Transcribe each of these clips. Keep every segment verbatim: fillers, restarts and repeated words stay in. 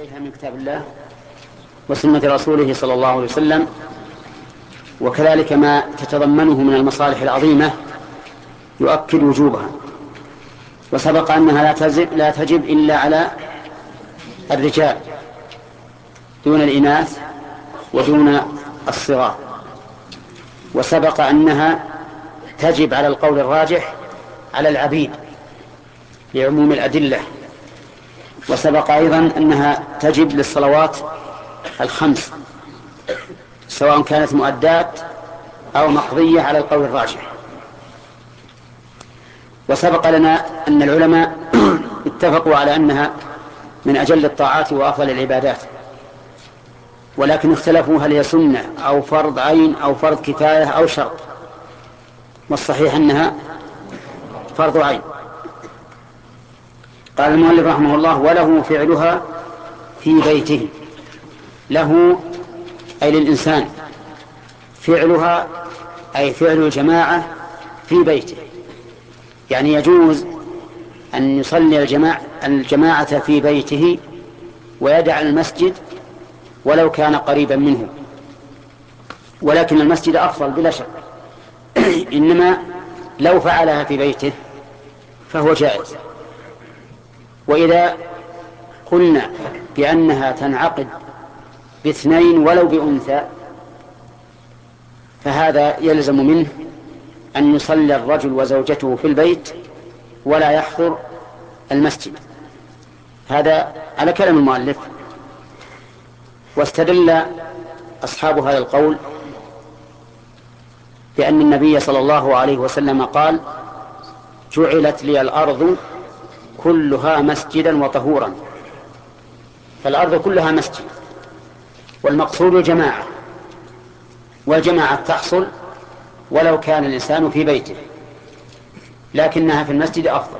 إليها من كتاب الله وسنة رسوله صلى الله عليه وسلم، وكذلك ما تتضمنه من المصالح العظيمة يؤكد وجوبها. وسبق أنها لا تجب, لا تجب إلا على الرجال دون الإناث ودون الصغار، وسبق أنها تجب على القول الراجح على العبيد لعموم الأدلة، وسبق أيضا أنها تجب للصلوات الخمس سواء كانت مؤدات أو مقضية على القول الراجح. وسبق لنا أن العلماء اتفقوا على أنها من أجل الطاعات وأفضل العبادات، ولكن اختلفوا هل هي سنة أو فرض عين أو فرض كفاية أو شرط، والصحيح أنها فرض عين. قال المؤلف رحمه الله: وله فعلها في بيته. له أي للإنسان، فعلها أي فعل الجماعة في بيته، يعني يجوز أن يصلي الجماعة, الجماعة في بيته ويدع المسجد ولو كان قريبا منه، ولكن المسجد أفضل بلا شك. إنما لو فعلها في بيته فهو جائز. وإذا قلنا بأنها تنعقد باثنين ولو بأنثى فهذا يلزم منه أن يصلي الرجل وزوجته في البيت ولا يحضر المسجد. هذا على كلام المؤلف. واستدل أصحاب هذا القول بأن النبي صلى الله عليه وسلم قال: جعلت لي الأرض كلها مسجدا وطهورا. فالأرض كلها مسجد، والمقصود الجماعة، والجماعة تحصل ولو كان الإنسان في بيته، لكنها في المسجد أفضل.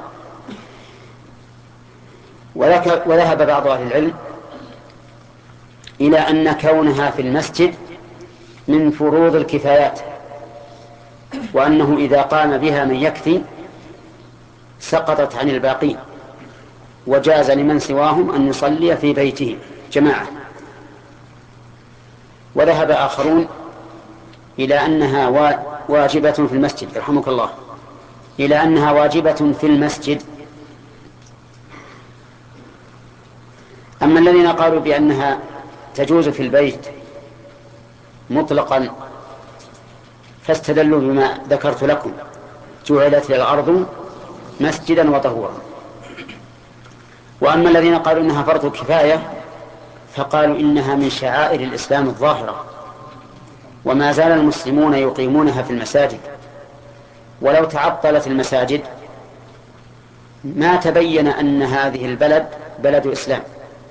وذهب بعض أهل العلم إلى أن كونها في المسجد من فروض الكفايات، وأنه إذا قام بها من يكفي سقطت عن الباقين، وجاز لمن سواهم أن يصلي في بيته جماعة. وذهب آخرون إلى أنها واجبة في المسجد، رحمك الله، إلى أنها واجبة في المسجد. أما الذين قالوا بأنها تجوز في البيت مطلقا فاستدلوا بما ذكرت لكم: جعلت الأرض مسجدا وطهورا. وأما الذين قالوا إنها فرض كفاية فقالوا إنها من شعائر الإسلام الظاهرة، وما زال المسلمون يقيمونها في المساجد، ولو تعطلت المساجد ما تبين أن هذه البلد بلد إسلام.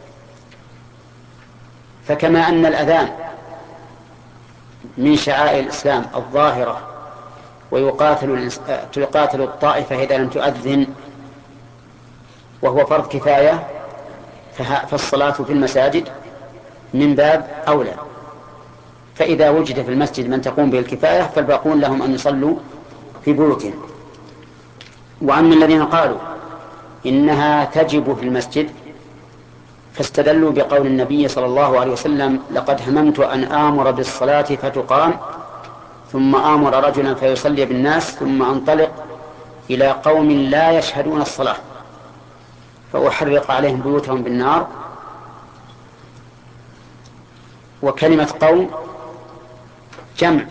فكما أن الأذان من شعائر الإسلام الظاهرة ويقاتل تقاتل الطائفة إذا لم تؤذن وهو فرض كفاية، فالصلاة في المساجد من باب أولى. فإذا وجد في المسجد من تقوم به الكفاية فالباقون لهم أن يصلوا في بيوتهم. وأما الذين قالوا إنها تجب في المسجد فاستدلوا بقول النبي صلى الله عليه وسلم: لقد هممت أن آمر بالصلاة فتقام ثم آمر رجلا فيصلي بالناس ثم أنطلق إلى قوم لا يشهدون الصلاة فأحرق عليهم بيوتهم بالنار. وكلمة قوم جمع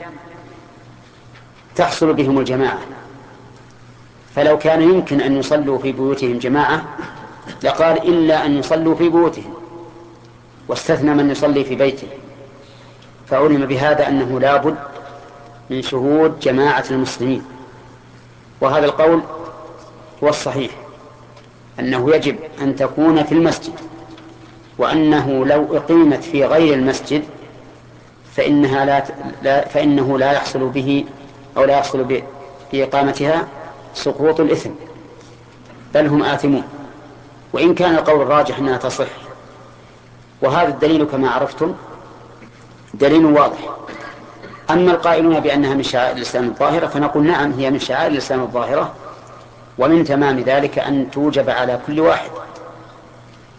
تحصل بهم الجماعة، فلو كان يمكن أن يصلوا في بيوتهم جماعة لقال إلا أن يصلوا في بيوتهم، واستثنى من يصلي في بيته، فعلم بهذا أنه لابد من شهود جماعة المسلمين. وهذا القول هو الصحيح، أنه يجب أن تكون في المسجد، وأنه لو أقيمت في غير المسجد فإنها لا لا فإنه لا يحصل به أو لا يحصل بإقامتها سقوط الإثم، بل هم آثمون، وإن كان القول الراجح أنها تصح. وهذا الدليل كما عرفتم دليل واضح. أما القائلون بأنها من شعائر الإسلام الظاهرة فنقول نعم، هي من شعائر الإسلام الظاهرة، ومن تمام ذلك أن توجب على كل واحد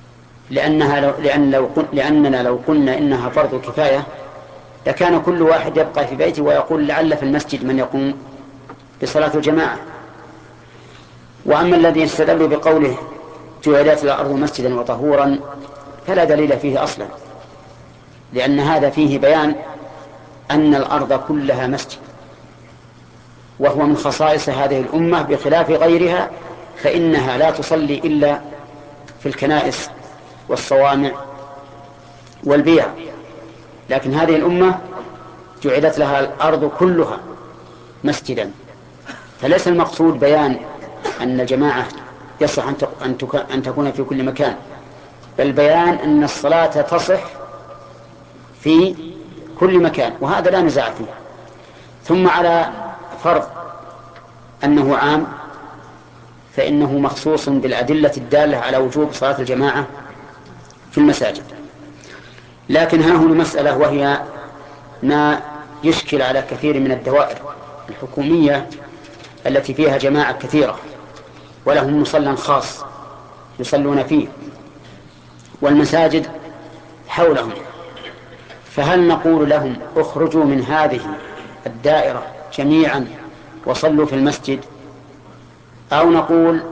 لأنها لو لأن لو لأننا لو قلنا إنها فرض كفاية لكان كل واحد يبقى في بيته ويقول لعل في المسجد من يقوم بصلاة الجماعة. وأما الذي استدل بقوله جعلت الأرض مسجدا وطهورا فلا دليل فيه أصلا، لأن هذا فيه بيان أن الأرض كلها مسجد، وهو من خصائص هذه الأمة بخلاف غيرها، فإنها لا تصلي إلا في الكنائس والصوامع والبيع، لكن هذه الأمة جعلت لها الأرض كلها مسجدا. فليس المقصود بيان أن الجماعة يصح أن تكون في كل مكان، بل بيان أن الصلاة تصح في كل مكان، وهذا لا نزاع فيه. ثم على فرض أنه عام فإنه مخصوص بالأدلة الدالة على وجوب صلاة الجماعة في المساجد. لكن ها هنا مسألة، وهي ما يشكل على كثير من الدوائر الحكومية التي فيها جماعة كثيرة ولهم مصلى خاص يصلون فيه والمساجد حولهم، فهل نقول لهم اخرجوا من هذه الدائرة جميعا وصلوا في المسجد، أو نقول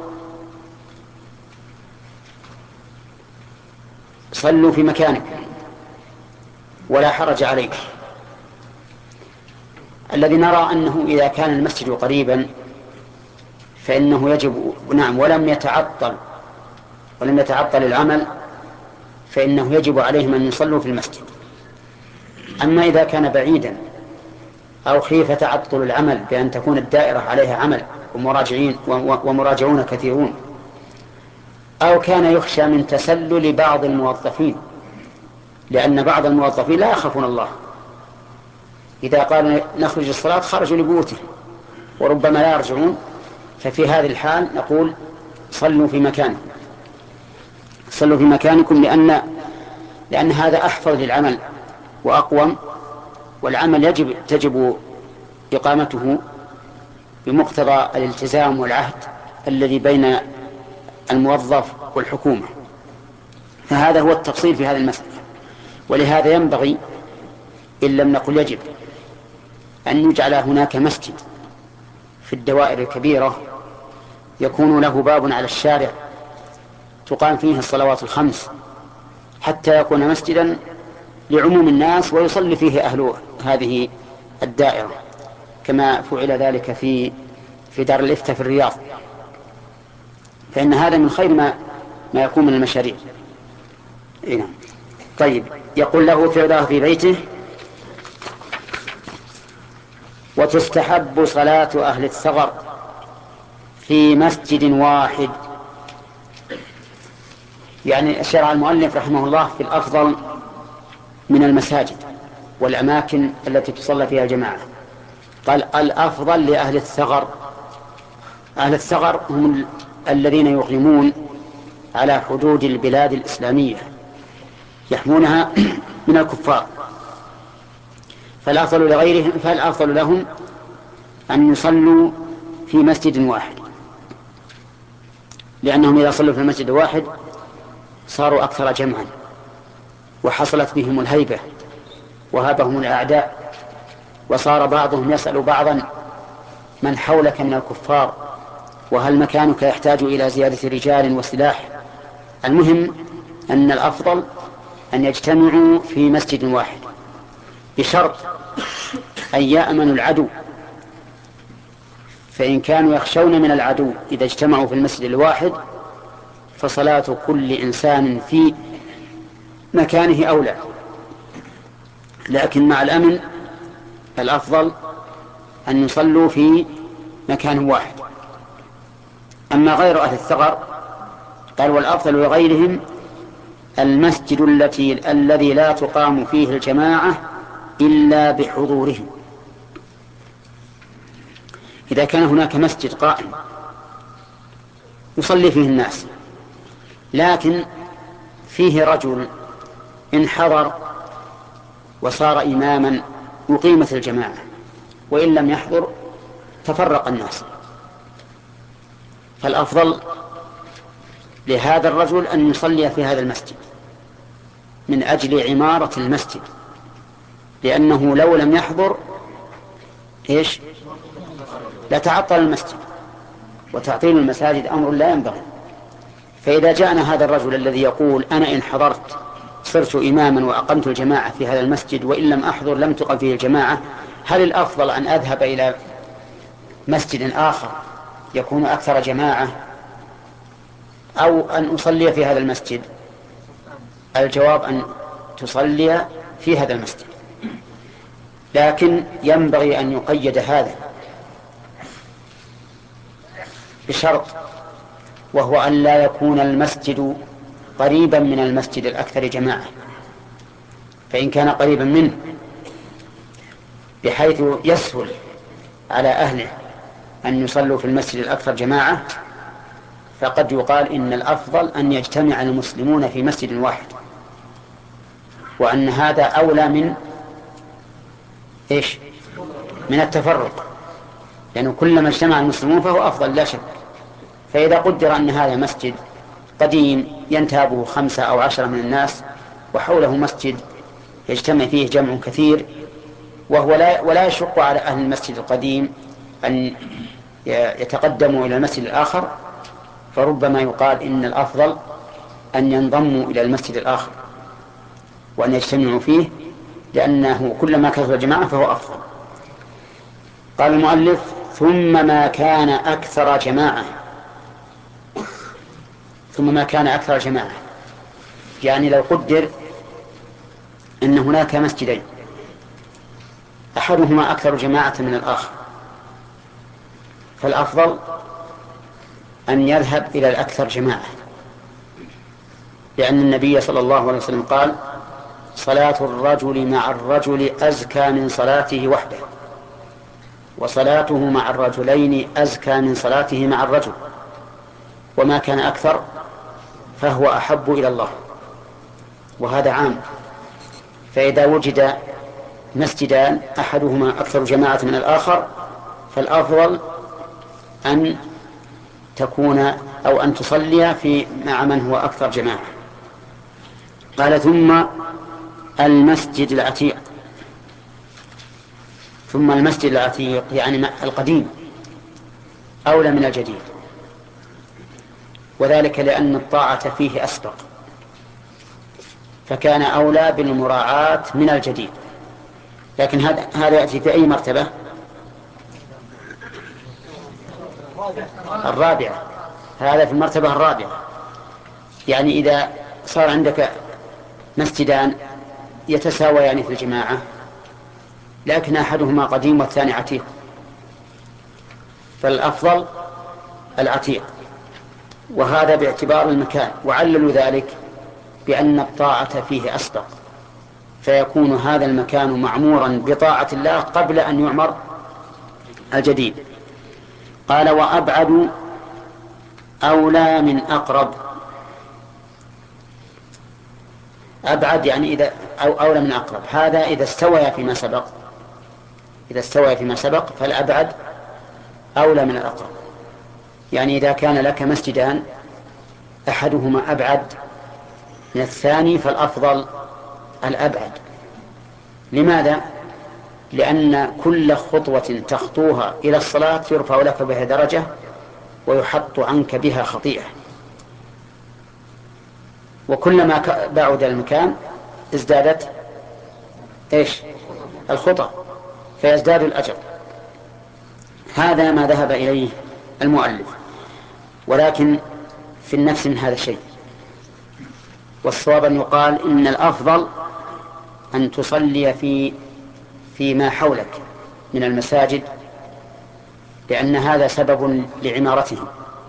صلوا في مكانكم ولا حرج عليكم؟ الذي نرى أنه إذا كان المسجد قريبا فإنه يجب، نعم، ولم يتعطل ولم يتعطل العمل فإنه يجب عليهم أن يصلوا في المسجد. أما إذا كان بعيدا أو خيف تعطل العمل بأن تكون الدائرة عليها عمل ومراجعين ومراجعون كثيرون، أو كان يخشى من تسلل بعض الموظفين، لأن بعض الموظفين لا يخافون الله، إذا قالوا نخرج الصلاة خرجوا لبيوتهم وربما لا يرجعون، ففي هذه الحال نقول صلوا في مكانكم صلوا في مكانكم لأن لأن هذا أحفظ للعمل وأقوم، والعمل يجب تجب إقامته بمقتضى الالتزام والعهد الذي بين الموظف والحكومة. فهذا هو التفصيل في هذه المسألة. ولهذا ينبغي إن لم نقل يجب أن يجعل هناك مسجد في الدوائر الكبيرة يكون له باب على الشارع تقام فيه الصلوات الخمس حتى يكون مسجدا لعموم الناس ويصلي فيه أهل هذه الدائرة، كما فعل ذلك في في دار الإفتاء في الرياض، فإن هذا من خير ما ما يكون من المشاريع. إيه. طيب، يقول له فعله في بيته. وتستحب صلاة أهل الثغر في مسجد واحد، يعني شرع المؤلف رحمه الله في الأفضل من المساجد والأماكن التي تصلى فيها الجماعة، قال الأفضل لأهل الثغر. أهل الثغر هم الذين يقيمون على حدود البلاد الإسلامية يحمونها من الكفار، فالأفضل لغيرهم فالأفضل لهم أن يصلوا في مسجد واحد، لأنهم إذا صلوا في المسجد الواحد صاروا أكثر جمعا وحصلت بهم الهيبة وهابهم الأعداء، وصار بعضهم يسأل بعضا من حولك من الكفار وهل مكانك يحتاج إلى زيادة رجال وسلاح. المهم أن الأفضل أن يجتمعوا في مسجد واحد بشرط أن يأمنوا العدو، فإن كانوا يخشون من العدو إذا اجتمعوا في المسجد الواحد فصلاة كل إنسان في مكانه أولى، لكن مع الأمن الأفضل أن يصلوا في مكان واحد. أما غير أهل الثغر قال والأفضل لغيرهم المسجد التي الذي لا تقام فيه الجماعة إلا بحضورهم. إذا كان هناك مسجد قائم يصلي فيه الناس لكن فيه رجل انحضر وصار إماما أقيمت الجماعة، وإن لم يحضر تفرق الناس، فالأفضل لهذا الرجل أن يصلي في هذا المسجد من أجل عمارة المسجد، لأنه لو لم يحضر إيش لتعطل المسجد، وتعطيل المساجد أمر لا ينبغي. فإذا جاءنا هذا الرجل الذي يقول أنا إن حضرت صرت إماما وأقمت الجماعة في هذا المسجد، وإن لم أحضر لم تقم فيه الجماعة، هل الأفضل أن أذهب إلى مسجد آخر يكون أكثر جماعة أو أن أصلي في هذا المسجد؟ الجواب أن تصلي في هذا المسجد، لكن ينبغي أن يقيد هذا بشرط، وهو أن لا يكون المسجد قريبا من المسجد الأكثر جماعة. فإن كان قريبا منه بحيث يسهل على أهله أن يصلوا في المسجد الأكثر جماعة، فقد يقال إن الأفضل أن يجتمع المسلمون في مسجد واحد، وأن هذا أولى من إيش من التفرق، لأنه كلما اجتمع المسلمون فهو أفضل لا شك. فإذا قدر أن هذا مسجد قديم ينتابه خمسة أو عشرة من الناس، وحوله مسجد يجتمع فيه جمع كثير، وهو لا ولا يشق على أهل المسجد القديم أن يتقدموا إلى المسجد الآخر، فربما يقال إن الأفضل أن ينضموا إلى المسجد الآخر وأن يجتمعوا فيه، لأنه كلما كثر الجماعة فهو أفضل. قال المؤلف: ثم ما كان أكثر جماعة. ثم ما كان أكثر جماعة يعني لو قدر أن هناك مسجدين أحدهما أكثر جماعة من الآخر، فالأفضل أن يذهب إلى الأكثر جماعة، لأن النبي صلى الله عليه وسلم قال: صلاة الرجل مع الرجل أزكى من صلاته وحده، وصلاته مع الرجلين أزكى من صلاته مع الرجل، وما كان أكثر فهو أحب إلى الله. وهذا عام، فإذا وجد مسجدان أحدهما أكثر جماعة من الآخر فالأفضل أن تكون أو أن تصلي في مع من هو أكثر جماعة. قال: ثم المسجد العتيق. ثم المسجد العتيق يعني القديم أولى من الجديد، وذلك لأن الطاعة فيه أسبق، فكان أولى بالمراعاة من الجديد. لكن هذا هذا يأتي في أي مرتبة؟ الرابعة. هذا في المرتبة الرابعة، يعني إذا صار عندك مسجدان يتساويان في الجماعة لكن أحدهما قديم والثاني عتيق، فالأفضل العتيق، وهذا باعتبار المكان. وعللوا ذلك بأن الطاعة فيه أسبق، فيكون هذا المكان معمورا بطاعة الله قبل أن يعمر الجديد. قال: وأبعد أولى من أقرب. أبعد يعني إذا أو أولى من أقرب، هذا إذا استوى فيما سبق. إذا استوى فيما سبق فالأبعد أولى من الأقرب، يعني إذا كان لك مسجدان أحدهما أبعد من الثاني فالأفضل الأبعد. لماذا؟ لأن كل خطوة تخطوها إلى الصلاة يرفع لك بها درجة ويحط عنك بها خطيئة، وكلما بعد المكان ازدادت إيش؟ الخطأ، فيزداد الأجر. هذا ما ذهب إليه المؤلف، ولكن في النفس من هذا الشيء، والصواب أن يقال إن الأفضل أن تصلي في فيما حولك من المساجد، لأن هذا سبب لعمارتهم،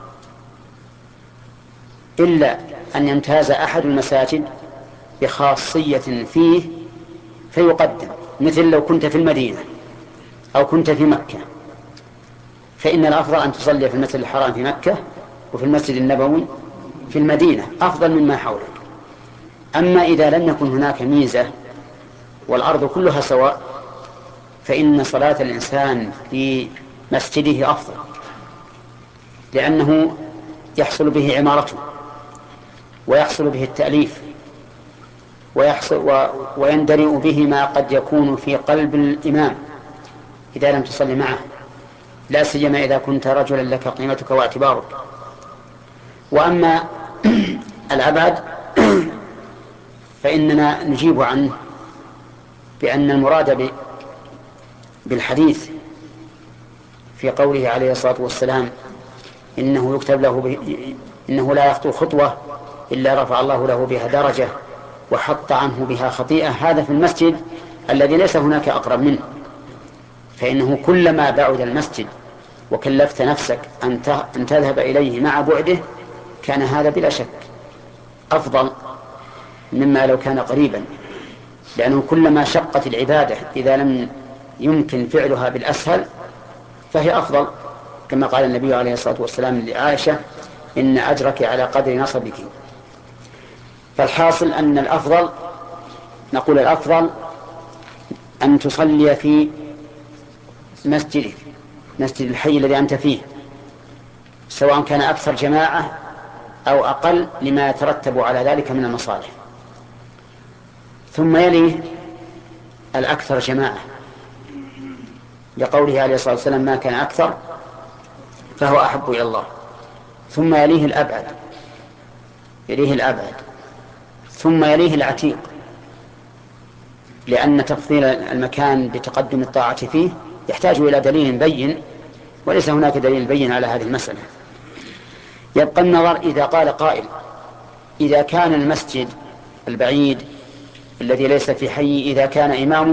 إلا أن يمتاز أحد المساجد بخاصية فيه فيقدم، مثل لو كنت في المدينة أو كنت في مكة، فإن الأفضل أن تصلي في المسجد الحرام في مكة وفي المسجد النبوي في المدينة أفضل مما حولك. أما إذا لم يكن هناك ميزة والأرض كلها سواء فإن صلاة الإنسان في مسجده أفضل، لأنه يحصل به عمارته ويحصل به التأليف، ويحصل و... ويندرئ به ما قد يكون في قلب الإمام إذا لم تصلي معه، لا سيما إذا كنت رجلا لك قيمتك واعتبارك. وأما الأبعد فإننا نجيب عنه بأن المراد بالحديث في قوله عليه الصلاة والسلام إنه يكتب له ب... إنه لا يخطو خطوة إلا رفع الله له بها درجة وحط عنه بها خطيئة، هذا في المسجد الذي ليس هناك أقرب منه، فإنه كلما بعد المسجد وكلفت نفسك أن تذهب إليه مع بعده كان هذا بلا شك أفضل مما لو كان قريبا، لأنه كلما شقت العبادة إذا لم يمكن فعلها بالأسهل فهي أفضل، كما قال النبي عليه الصلاة والسلام لعائشة إن أجرك على قدر نصبك. فالحاصل أن الأفضل، نقول الأفضل أن تصلي في مسجدك، مسجد الحي الذي أنت فيه، سواء كان أكثر جماعة أو أقل لما يترتب على ذلك من المصالح. ثم يليه الأكثر جماعة لقوله عليه الصلاة والسلام ما كان أكثر فهو أحب إلى الله. ثم يليه الأبعد يليه الأبعد ثم يليه العتيق، لأن تفضيل المكان بتقدم الطاعة فيه يحتاج إلى دليل بين، وليس هناك دليل بين على هذه المسألة. يبقى النظر إذا قال قائل إذا كان المسجد البعيد الذي ليس في حي إذا كان إمامه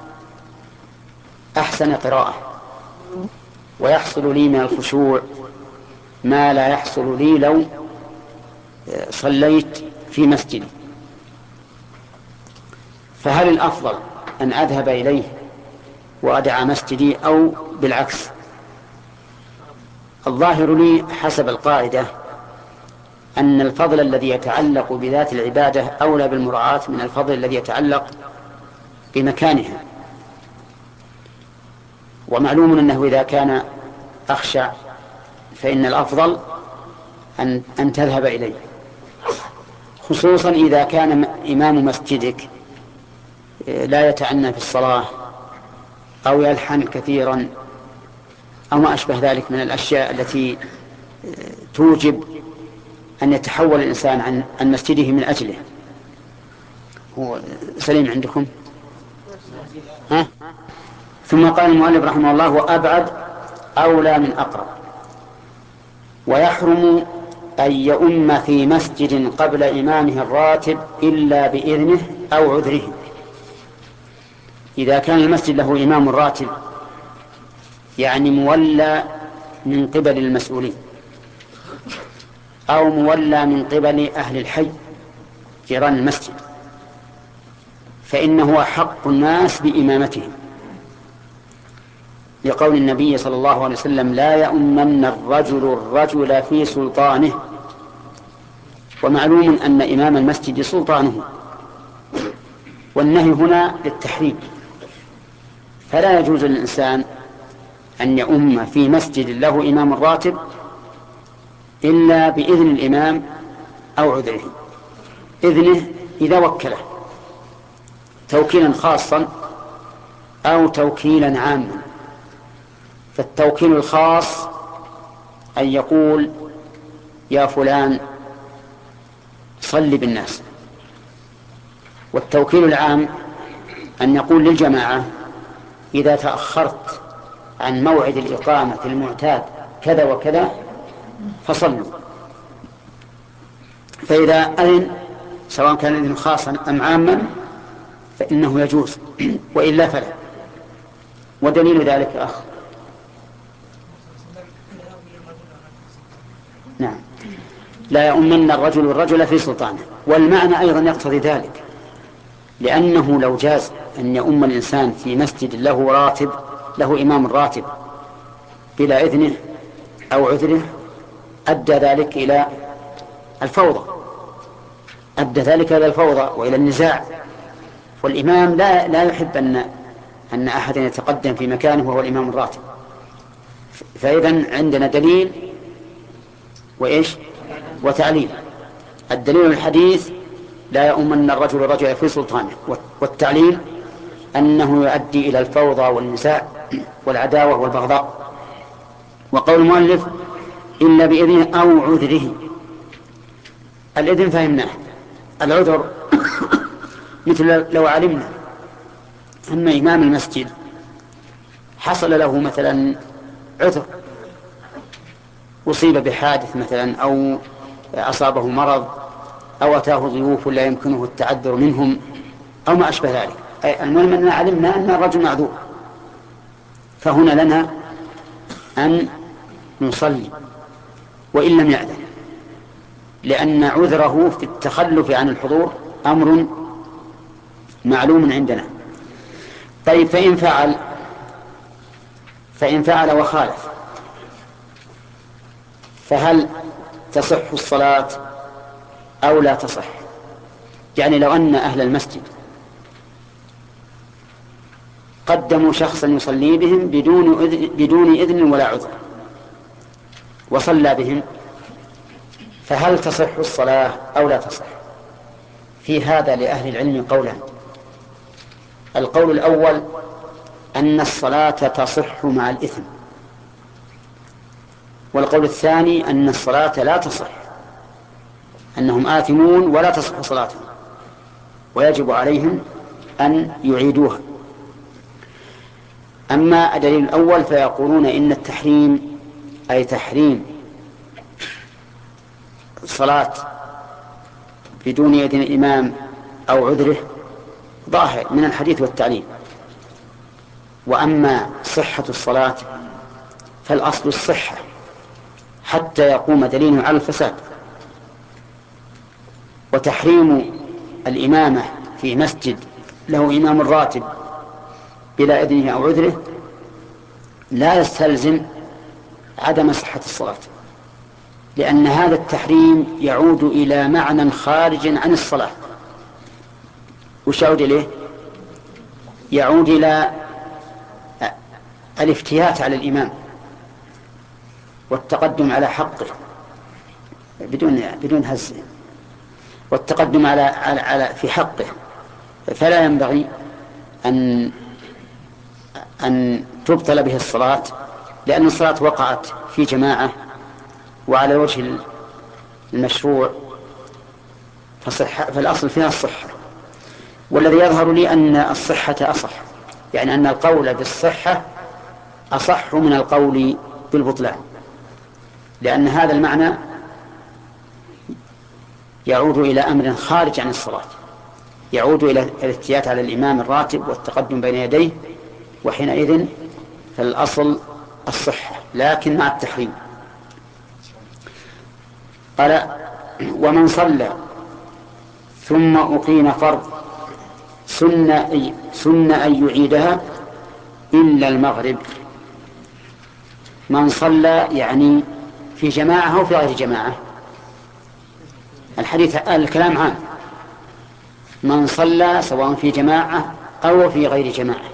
أحسن قراءة ويحصل لي من الخشوع ما لا يحصل لي لو صليت في مسجدي، فهل الأفضل أن أذهب إليه وأدع مسجدي أو بالعكس؟ الظاهر لي حسب القاعدة أن الفضل الذي يتعلق بذات العبادة أولى بالمراعاة من الفضل الذي يتعلق بمكانها، ومعلوم أنه إذا كان أخشع فإن الأفضل أن, أن تذهب إليه، خصوصا إذا كان إمام مسجدك لا يتعنى في الصلاة أو يلحن كثيرا أو ما أشبه ذلك من الأشياء التي توجب أن يتحول الإنسان عن, عن مسجده من أجله. هو سليم عندكم؟ ها؟ ثم قال المؤلف رحمه الله وأبعد أولى من أقرب. ويحرم أن يؤم في مسجد قبل إمامه الراتب إلا بإذنه أو عذره. إذا كان المسجد له إمام راتب يعني مولى من قبل المسؤولين أو مولى من قبل أهل الحي جيران المسجد، فإنه حق الناس بإمامتهم، لقول النبي صلى الله عليه وسلم لا يؤمن الرجل الرجل في سلطانه. ومعلوم أن إمام المسجد سلطانه، والنهي هنا للتحريم، فلا يجوز للإنسان أن يؤم في مسجد له إمام راتب إلا بإذن الإمام أو عذره. إذنه إذا وكله توكيلا خاصا أو توكيلا عاما. فالتوكيل الخاص أن يقول يا فلان صل بالناس، والتوكيل العام أن يقول للجماعة إذا تأخرت عن موعد الإقامة المعتاد كذا وكذا فصلوا. فإذا أذن سواء كان إذن خاصا أم عاما فإنه يجوز، وإلا فلا. ودليل ذلك أخ نعم لا يؤمن الرجل الرجل في سلطانه. والمعنى أيضا يقتضي ذلك، لأنه لو جاز أن يؤم الإنسان في مسجد له راتب له إمام راتب بلا إذنه أو عذره أدى ذلك إلى الفوضى أدى ذلك إلى الفوضى وإلى النزاع. والإمام لا لا يحب أن أن أحدا يتقدم في مكانه وهو الإمام الراتب. فإذا عندنا دليل وإيش وتعليل. الدليل الحديث لا يؤمن الرجل الرجل في سلطانه، والتعليل أنه يؤدي إلى الفوضى والنزاع والعداوة والبغضاء. وقول المؤلف إلا بإذنه أو عذره، الإذن فهمناه، العذر مثل لو علمنا أن إمام المسجد حصل له مثلا عذر، أصيب بحادث مثلا أو أصابه مرض أو أتاه ضيوف لا يمكنه التعذر منهم أو ما أشبه ذلك، المهم أننا علمنا أن الرجل معذور، فهنا لنا أن نصلي وإن لم يأذن، لأن عذره في التخلف عن الحضور أمر معلوم عندنا. طيب فإن فعل فإن فعل وخالف فهل تصح الصلاة أو لا تصح؟ يعني لو أن أهل المسجد قدموا شخصا يصلي بهم بدون إذن, بدون إذن ولا عذر وصلى بهم، فهل تصح الصلاة أو لا تصح؟ في هذا لأهل العلم قولان. القول الأول أن الصلاة تصح مع الإثم، والقول الثاني أن الصلاة لا تصح، أنهم آثمون ولا تصح صلاتهم ويجب عليهم أن يعيدوها. أما الدليل الأول فيقولون إن التحريم أي تحريم صلاة بدون إذن الإمام أو عذره ظاهر من الحديث والتعليم. وأما صحة الصلاة فالأصل الصحة حتى يقوم دليل على الفساد، وتحريم الإمامة في مسجد له إمام راتب بلا إذنه أو عذره لا يستلزم عدم صحة الصلاة، لأن هذا التحريم يعود إلى معنى خارج عن الصلاة. وش يعود إليه؟ يعود إلى الافتيات على الإمام والتقدم على حقه بدون بدون هز، والتقدم على على, على في حقه، فلا ينبغي أن أن تبطل به الصلاة، لأن الصلاة وقعت في جماعة وعلى وجه المشروع، فصح فالأصل فيها الصحة. والذي يظهر لي أن الصحة أصح، يعني أن القول بالصحة أصح من القول بالبطلان، لأن هذا المعنى يعود إلى أمر خارج عن الصلاة، يعود إلى الافتيات على الإمام الراتب والتقدم بين يديه، وحينئذ فالأصل الصحة لكن مع التحريم. قال ومن صلى ثم أقيم فرض سن أي, سن أن يعيدها إلا المغرب. من صلى يعني في جماعة أو في غير جماعة، الحديث الكلام عام، من صلى سواء في جماعة أو في غير جماعة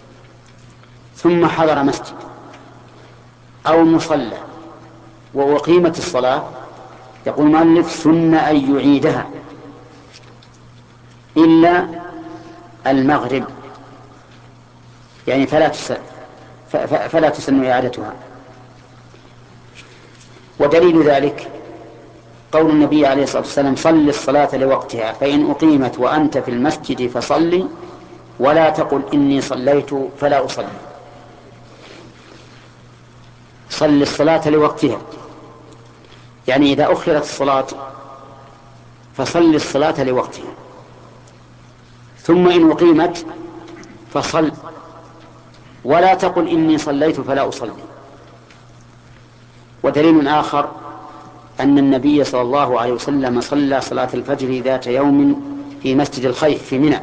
ثم حضر مسجد أو مصلى وأقيمت الصلاة، يقول المؤلف سن أن يعيدها إلا المغرب، يعني فلا تسن, فلا تسن إعادتها. ودليل ذلك قول النبي عليه الصلاة والسلام صل الصلاة لوقتها فإن أقيمت وأنت في المسجد فصلي ولا تقل إني صليت فلا أصلي. صل الصلاة لوقتها يعني إذا أخرت الصلاة فصل الصلاة لوقتها، ثم إن أقيمت فصل ولا تقل إني صليت فلا أصلي. ودليل آخر أن النبي صلى الله عليه وسلم صلى صلاة الفجر ذات يوم في مسجد الخيف في منى،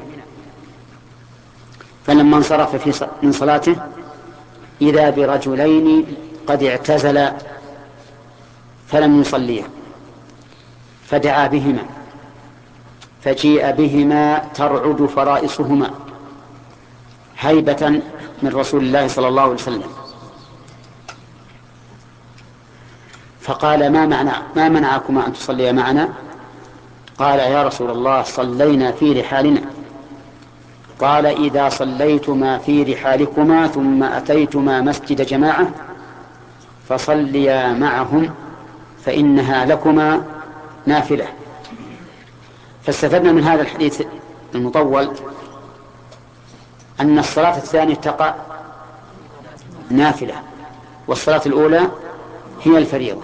فلما انصرف في من صلاته إذا برجلين قد اعتزلا فلم يصليا، فدعا بهما فجيء بهما ترعد فرائصهما هيبة من رسول الله صلى الله عليه وسلم، فقال ما, معنى ما منعكما أن تصليا معنا؟ قال يا رسول الله صلينا في رحالنا. قال إذا صليتما في رحالكما ثم أتيتما مسجد جماعة فصليا معهم فإنها لكما نافلة. فاستفدنا من هذا الحديث المطول أن الصلاة الثانية تقع نافلة والصلاة الأولى هي الفريضة.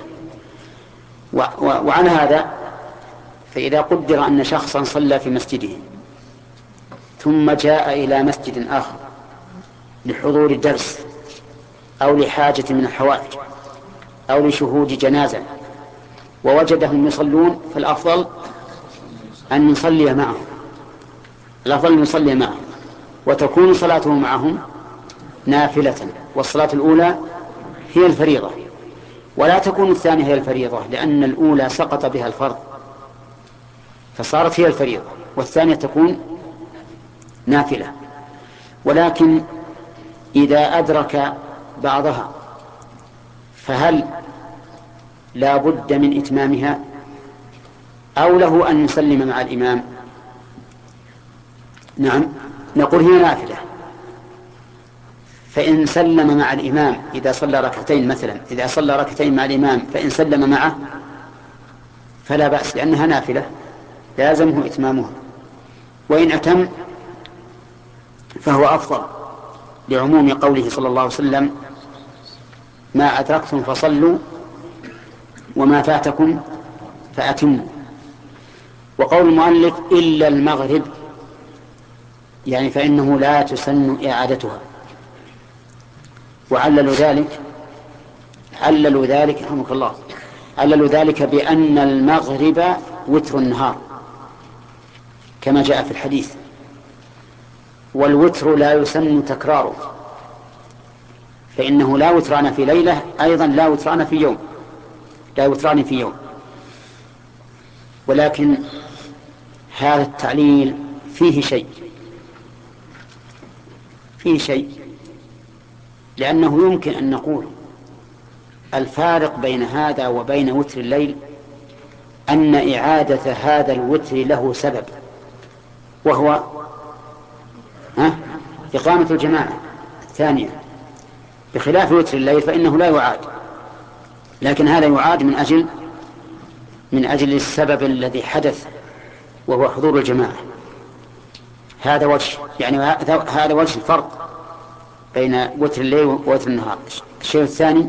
وعلى هذا فإذا قدر أن شخصا صلى في مسجده ثم جاء إلى مسجد آخر لحضور درس أو لحاجة من الحوائج أو لشهود جنازة ووجدهم يصلون، فالأفضل أن يصلي معهم الأفضل أن يصلي معهم وتكون صلاته معهم نافلة، والصلاة الأولى هي الفريضة، ولا تكون الثانية هي الفريضة لأن الأولى سقط بها الفرض فصارت هي الفريضة، والثانية تكون نافلة. ولكن إذا أدرك بعضها فهل لا بد من إتمامها أو له أن يسلم مع الإمام؟ نعم، نقول هي نافلة، فإن سلم مع الإمام إذا صلى ركعتين مثلا إذا صلى ركعتين مع الإمام فإن سلم معه فلا بأس لأنها نافلة لازمه إتمامها، وإن أتم فهو أفضل لعموم قوله صلى الله عليه وسلم ما أدركتم فصلوا وما فاتكم فأتموا. وقول المؤلف إلا المغرب يعني فإنه لا تسن إعادتها، وعللوا ذلك عللوا ذلك رحمك الله عللوا ذلك بأن المغرب وتر النهار كما جاء في الحديث، والوتر لا يسن تكراره، فإنه لا وتران في ليلة أيضا لا وتران في يوم لا وتران في يوم ولكن هذا التعليل فيه شيء فيه شيء لأنه يمكن أن نقول الفارق بين هذا وبين وتر الليل أن إعادة هذا الوتر له سبب، وهو ها إقامة الجماعة الثانية، بخلاف وتر الليل فإنه لا يعاد، لكن هذا يعاد من أجل من أجل السبب الذي حدث وهو حضور الجماعة. هذا وجه يعني هذا وجه الفرق بين وتر الليل ووتر النهار. الشيء الثاني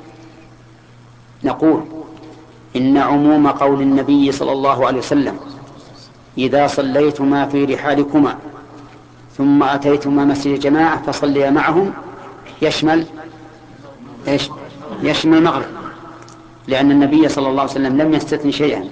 نقول إن عموم قول النبي صلى الله عليه وسلم إذا صليتما في رحالكما ثم أتيتما مسجد جماعة فصليا معهم يشمل إيش؟ يشمل المغرب، لأن النبي صلى الله عليه وسلم لم يستثني شيئا،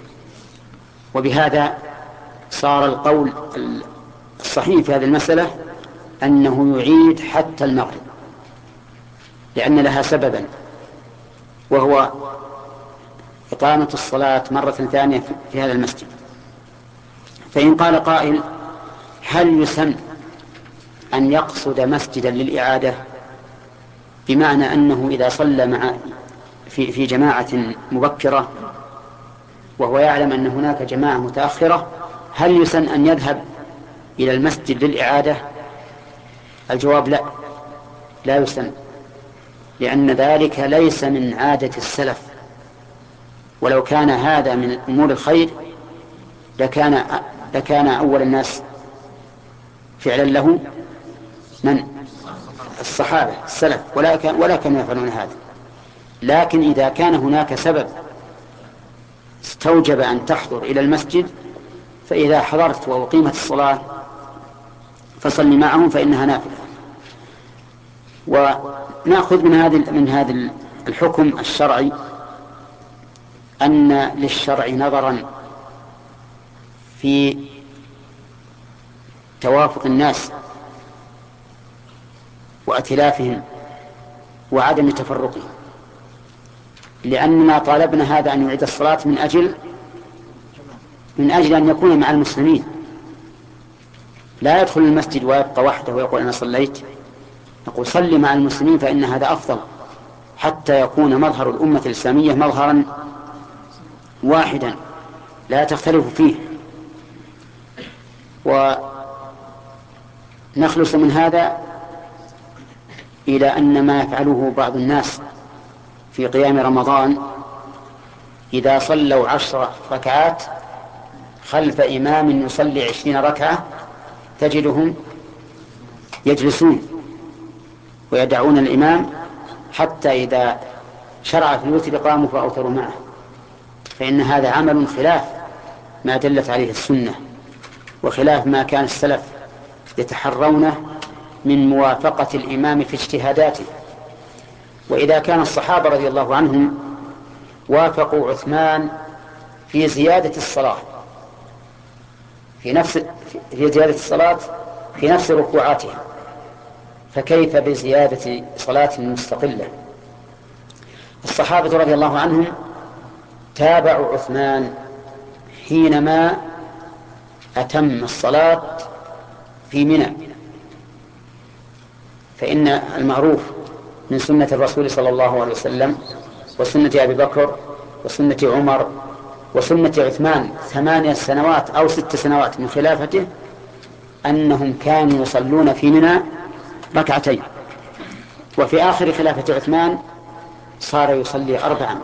وبهذا صار القول الصحيح في هذه المسألة أنه يعيد حتى المغرب لأن لها سببا وهو إقامة الصلاة مرة ثانية في هذا المسجد. فإن قال قائل هل يسن أن يقصد مسجدا للإعادة بمعنى أنه إذا صلى مع في, في جماعة مبكرة وهو يعلم أن هناك جماعة متأخرة هل يسن أن يذهب إلى المسجد للإعادة؟ الجواب لا لا يسن، لأن ذلك ليس من عادة السلف، ولو كان هذا من أمور الخير لكان لكان أول الناس فعلا له من الصحابة السلف ولا كان ولا كانوا يفعلون هذا. لكن إذا كان هناك سبب استوجب أن تحضر إلى المسجد فإذا حضرت وأقيمت الصلاة فصل معهم فإنها نافلة. ونأخذ من هذا من هذا الحكم الشرعي أن للشرع نظرا في توافق الناس وائتلافهم وعدم تفرقهم، لأننا طالبنا هذا أن يعيد الصلاة من أجل من أجل أن يكون مع المسلمين، لا يدخل المسجد ويبقى وحده ويقول أنا صليت. نقول صلي مع المسلمين فإن هذا أفضل حتى يكون مظهر الأمة الإسلامية مظهرا واحدا لا تختلف فيه. ونخلص من هذا إلى أن ما يفعله بعض الناس في قيام رمضان إذا صلوا عشر ركعات خلف إمام يصلي عشرين ركعة تجدهم يجلسون ويدعون الإمام حتى إذا شرع في الوتر قاموا فأوتروا معه، فإن هذا عمل خلاف ما دلت عليه السنة وخلاف ما كان السلف يتحرونه من موافقة الإمام في اجتهاداته. وإذا كان الصحابة رضي الله عنهم وافقوا عثمان في زيادة الصلاة في نفس في زيادة الصلاة في نفس ركوعاتها، فكيف بزيادة صلاة مستقلة؟ الصحابة رضي الله عنهم تابعوا عثمان حينما أتم الصلاة في منى، فإن المعروف من سنة الرسول صلى الله عليه وسلم وسنة أبي بكر وسنة عمر وسنة عثمان ثمانية سنوات أو ست سنوات من خلافته أنهم كانوا يصلون في منى ركعتين، وفي آخر خلافة عثمان صار يصلي أربعا،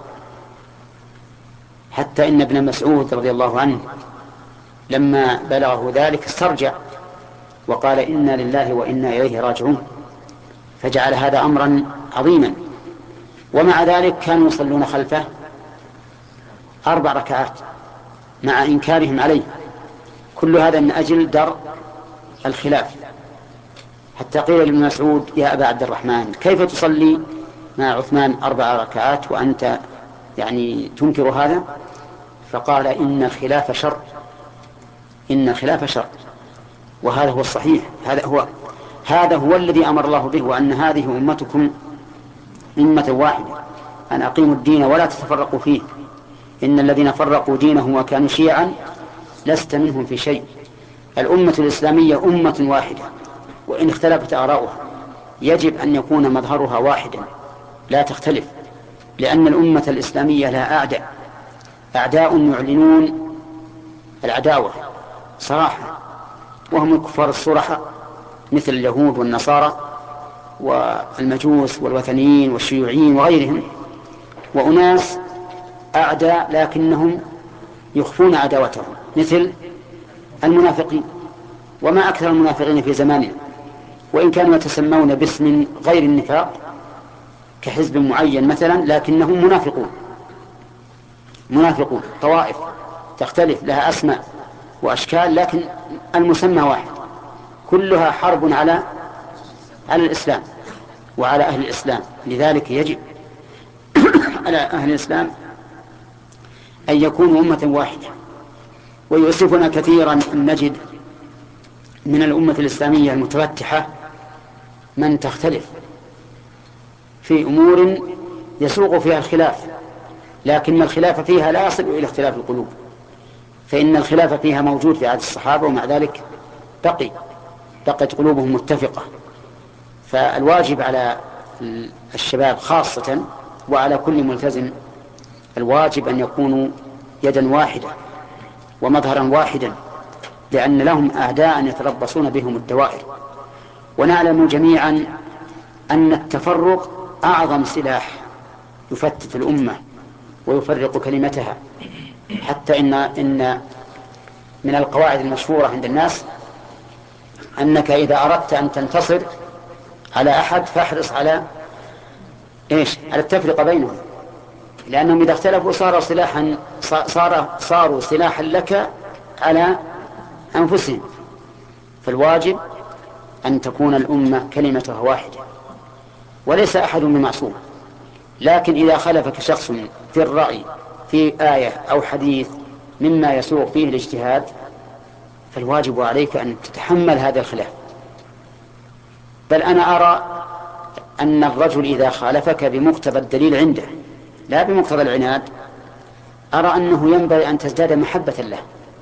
حتى إن ابن مسعود رضي الله عنه لما بلغه ذلك استرجع وقال إنا لله وإنا إليه راجعون، فجعل هذا أمرا عظيما. ومع ذلك كانوا يصلون خلفه أربع ركعات مع إنكارهم عليه، كل هذا من أجل درء الخلاف، حتى قيل لابن مسعود يا أبا عبد الرحمن كيف تصلي مع عثمان أربع ركعات وأنت يعني تنكر هذا؟ فقال إن الخلاف شر، إن الخلاف شر، وهذا هو الصحيح، هذا هو هذا هو الذي أمر الله به، وأن هذه أمتكم أمة واحدة أن أقيموا الدين ولا تتفرقوا فيه، إن الذين فرقوا دينهم وكانوا شيعا لست منهم في شيء. الأمة الإسلامية أمة واحدة، وإن اختلفت آراؤها يجب أن يكون مظهرها واحدا لا تختلف، لأن الأمة الإسلامية لها أعداء أعداء يعلنون العداوة صراحة، وهم الكفار الصرحة مثل اليهود والنصارى والمجوس والوثنيين والشيوعيين وغيرهم، وأناس أعداء لكنهم يخفون عداوتهم مثل المنافقين، وما أكثر المنافقين في زماننا، وإن كانوا يتسمون باسم غير النفاق كحزب معين مثلا لكنهم منافقون منافقون طوائف تختلف لها أسماء وأشكال لكن المسمى واحد، كلها حرب على على الإسلام وعلى أهل الإسلام. لذلك يجب على أهل الإسلام أن يكونوا أمة واحدة. ويؤسفنا كثيرا أن نجد من الأمة الإسلامية المتفتحة من تختلف في أمور يسوق فيها الخلاف، لكن الخلاف فيها لا يصل إلى اختلاف القلوب، فإن الخلاف فيها موجود في عهد الصحابة ومع ذلك بقي بقت قلوبهم متفقة. فالواجب على الشباب خاصة وعلى كل ملتزم الواجب أن يكونوا يدا واحدة ومظهرا واحدا، لأن لهم أعداء يتربصون بهم الدوائر. ونعلم جميعا أن التفرق أعظم سلاح يفتت الأمة ويفرق كلمتها، حتى إن, إن من القواعد المشهورة عند الناس أنك إذا أردت أن تنتصر على أحد فاحرص على إيش؟ على التفرقة بينهم، لأنهم إذا اختلفوا صاروا سلاحا صار صاروا سلاحا لك على أنفسهم. فالواجب أن تكون الأمة كلمتها واحدة وليس أحد بمعصوم، لكن إذا خالفك شخص في الرأي في آية أو حديث مما يسوق فيه الاجتهاد فالواجب عليك أن تتحمل هذا الخلاف. بل أنا أرى أن الرجل إذا خالفك بمقتضى الدليل عنده لا بمقتضى العناد أرى أنه ينبغي أن تزداد محبة له،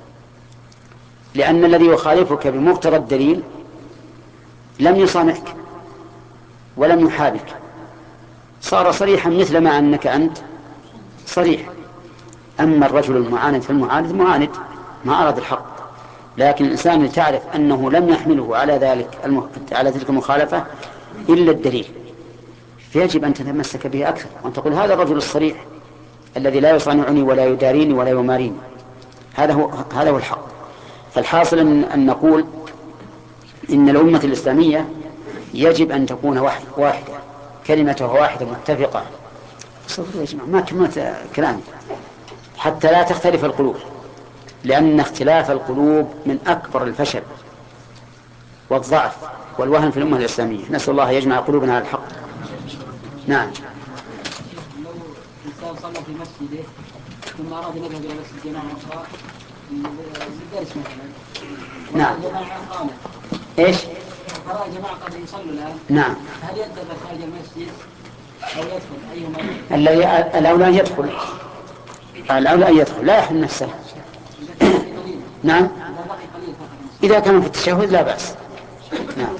لأن الذي يخالفك بمقتضى الدليل لم يصانعك ولم يحابك، صار صريحا مثل ما أنك أنت صريح. أما الرجل المعاند فالمعاند معاند ما أراد الحق، لكن الإنسان اللي تعرف أنه لم يحمله على ذلك الم... على تلك المخالفة إلا الدليل، فيجب أن تتمسك به أكثر وأن تقول هذا الرجل الصريح الذي لا يصانعني ولا يداريني ولا يماريني، هذا هو هذا هو الحق. فالحاصل أن, أن نقول إن الأمة الإسلامية يجب أن تكون واحد واحدة، كلمتها واحدة متفقة. صبروا يا جماعة، ما كلمة كلام حتى لا تختلف القلوب، لأن اختلاف القلوب من أكبر الفشل والضعف والوهن في الأمة الإسلامية. نسأل الله يجمع قلوبنا على الحق. نعم. لو إنسان صلى في مسجده ثم أراد أن يذهب إلى مسجد جماعة أخرى للدرس مثلا، نعم. جماعة قامت، إيش؟ فرأى جماعة قد يصلوا الآن، نعم. هل يذهب خارج المسجد أو يدخل أيهما؟ الذي الأولى أن يدخل، الأولى أن يدخل لا يحمل نفسه. نعم. إذا كان في التشهد لا بأس. نعم.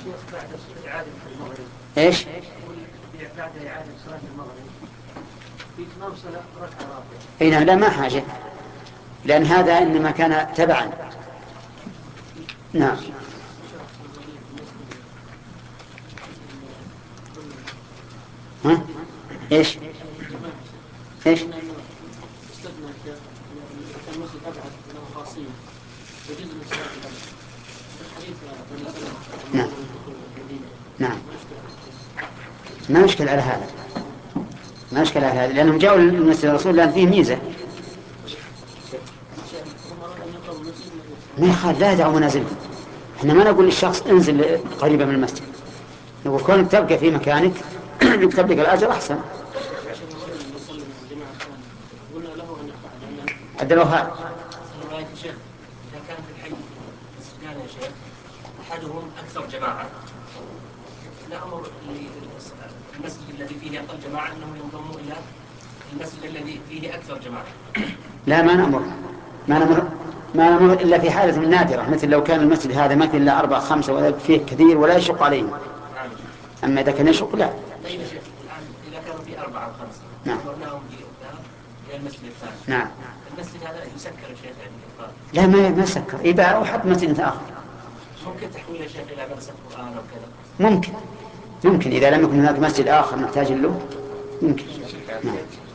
إيش؟ بعد إعادة صلاة المغرب في إتمام صلاة ركعة رابعة. أي نعم، لا ما حاجة، لأن هذا إنما كان تبعا. نعم. ها؟ إيش؟ إيش؟ نعم. نعم. ما مشكل على هذا، ما مشكل على هذا، لأنهم جاءوا للمسجد الرسول لأن فيه ميزة. ما يخال، لا يدعوا منازلهم. احنا ما نقول للشخص انزل قريبا من المسجد، نقول كونك تبقى في مكانك يكتب لك الأجر أحسن. الدلوها شيخ إذا كان في الحي مسجدان يا شيخ أحدهم أكثر جماعة، لا أمر المسجد الذي فيه أقل جماعة أنهم ينضموا إلى المسجد الذي فيه أكثر جماعة. لا، ما نأمر ما نأمر ما نأمر إلا في حالة نادرة، مثل لو كان المسجد هذا ما فيه إلا أربعة خمسة ولا فيه كثير ولا يشق عليهم. أما إذا كان يشق لا. طيب يا شيخ الآن إذا كانوا في أربعة أو خمسة نعم أمرناهم إلى المسجد الثاني. نعم. المسجد هذا يسكر يا شيخ يعني؟ لا ما ما سكر، يباع وحط مسجد آخر. ممكن تحويل يا شيخ إلى مدرسة القرآن أو كذا؟ ممكن ممكن إذا لم يكن هناك مسجد آخر محتاج له ممكن. نعم.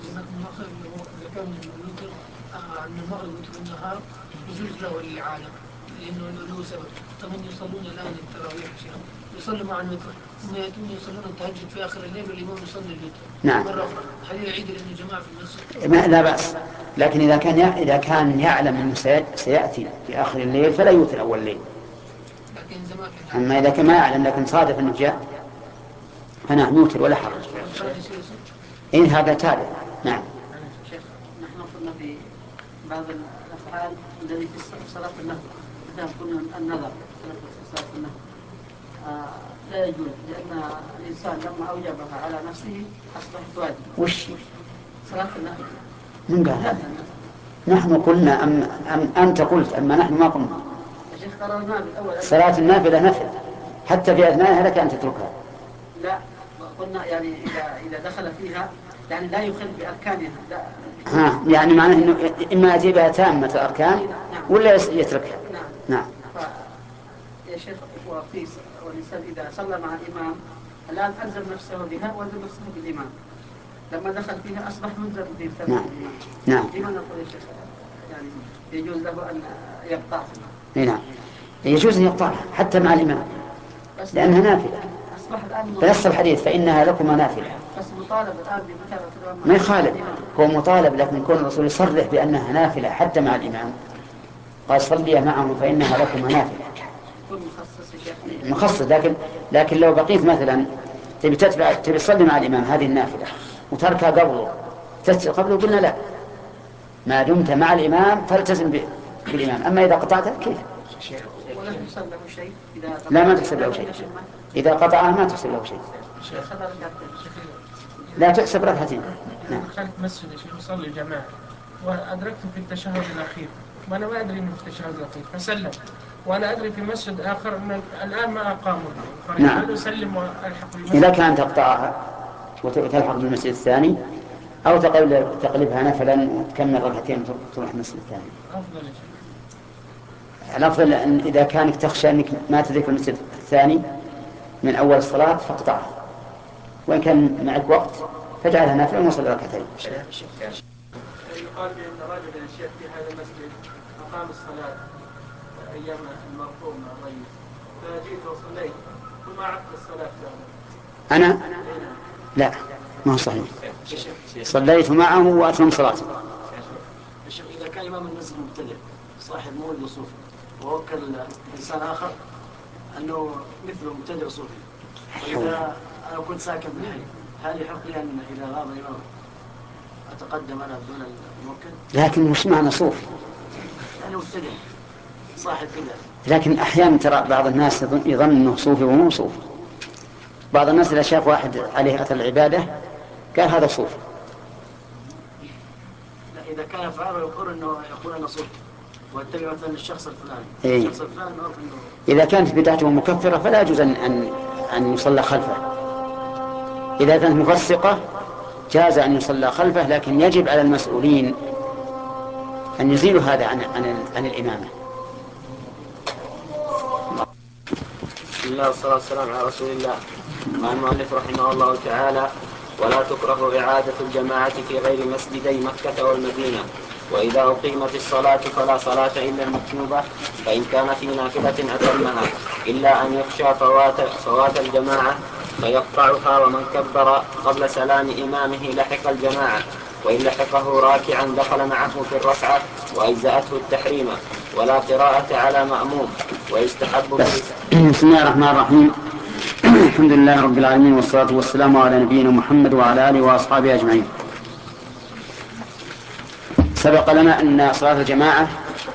أن المغرب في النهار يجوز له الإعادة لأنه له سبب. طبعا يصلون الآن التراويح يصلوا مع الوتر ثم يأتون يصلون التهجد في آخر الليل والإمام يصلي الوتر. نعم. مرة أخرى هل يعيد لأن الجماعة في المسجد؟ ما لا بأس، لكن إذا كان إذا كان يعلم أنه سيأتي في آخر الليل فلا يوتر أول الليل. لكن زمان. أما إذا كان ما يعلم لكن صادف أنه جاء فنعم يوتر ولا حرج. إن هذا تابع. نعم. شيخ نحن قلنا في بعض الأفعال الذي في صلاة النفل، مثلا قلنا النظر في صلاة النفل آه لا يجوز، لأن الإنسان لما أوجبها على نفسه أصبحت واجب. وش؟ صلاة النفل. من قال هذا؟ نحن قلنا أم, أم أنت قلت، أما نحن ما قلنا. الشيخ قررنا بالأول صلاة النافلة نفل حتى في أثنائها لك أن تتركها. لا قلنا يعني إذا إذا دخل فيها يعني لا يخل بأركانها. لا. ها يعني معناه إنه إما يجيبها تامة الأركان ولا يتركها. نعم. نعم. يا شيخ وفي والإنسان إذا صلى مع الإمام الآن ألزم نفسه بها وألزم نفسه بالإمام، لما دخل فيها أصبح ملزم بها. نعم. نعم. لما نقول يا شيخ يعني يجوز له أن يقطع. نعم يجوز أن يقطعها حتى مع الإمام لأنها نافلة. أصبح الآن بنص الحديث فإنها لكم نافلة. بس مطالب الآن بمتابعة الإمام. ما يخالف، هو مطالب، لكن يكون الرسول يصرح بأنها نافلة حتى مع الإمام، قال صلي معهم فإنها لكم نافلة. مخصص، لكن لكن لو بقيت مثلا تبي تتبع تبي تصلي مع الإمام هذه النافلة وتركها قبله تسجد قبله، قلنا لا، ما دمت مع الإمام فالتزم بالإمام. أما إذا قطعتها كيف؟ ولا تحسب له شيء إذا لا ما تحسب له شيء، إذا قطعها ما تحسب له شيء، لا تحسب ركعتين. نعم. دخلت مسجد يا شيخ يصلي جماعة وأدركته في التشهد الأخير وأنا ما أدري إنه في التشهد الأخير فسلم، وأنا أدري في مسجد آخر أن الآن ما أقاموا. نعم. أسلم وألحق بالمسجد. إذا كان تقطعها وتلحق بالمسجد الثاني أو تقلب تقلبها نفلا وتكمل ركعتين تروح المسجد الثاني. أفضل. الأفضل أن إذا كانك تخشى أنك ما تدرك المسجد الثاني من أول الصلاة فاقطعها، وإن كان معك وقت فاجعلها نافلة وصل ركعتين. يقال بأن رجلا شيخ في هذا المسجد أقام الصلاة أيام المرحوم الرئيس، فجئت وصليت وما عدت الصلاة له. أنا؟ لا، ما هو صحيح. صليت معه وأتمم صلاته. إذا كان إمام المسجد مبتدئ صاحب مولد وصوفي ووكل إنسان آخر أنه مثله مبتدئ وصوفي، وإذا أنا كنت ساكن بالحي هل يحق لي أن إذا غاب الإمام أتقدم أنا بدون الموكل؟ لكن مش معنى صوفي، يعني مبتدئ صاحب كذا. لكن أحيانا ترى بعض الناس يظن أنه صوفي ومو صوفي. بعض الناس إذا شاف واحد عليه أثر العبادة قال هذا صوفي. لا، إذا كان فعله يقول أنه يقول أنه صوفي واتبع مثلا الشخص الفلاني. إيه؟ الشخص الفلاني معروف أنه إذا كانت بدعته مكفرة فلا يجوز أن أن يصلى خلفه. إذا كانت مفسقة جاز أن يصلى خلفه، لكن يجب على المسؤولين أن يزيلوا هذا عن عن, عن الإمامة. بسم الله والصلاة والسلام على رسول الله. قال المؤلف رحمه الله تعالى: ولا تكره إعادة الجماعة في غير مسجدي مكة والمدينة، وإذا أقيمت الصلاة فلا صلاة إلا المكتوبة، فإن كان في نافلة أتمها، إلا أن يخشى فوات, فوات الجماعة فيقطعها، ومن كبر قبل سلام إمامه لحق الجماعة، وإن لحقه راكعا دخل معه في الركعة وأجزأته التحريم، ولا قراءة على مأموم، ويستحب. بسم الله الرحمن الرحيم. الحمد لله رب العالمين، والصلاة والسلام على نبينا محمد وعلى آله وأصحابه أجمعين. سبق لنا أن صلاة الجماعة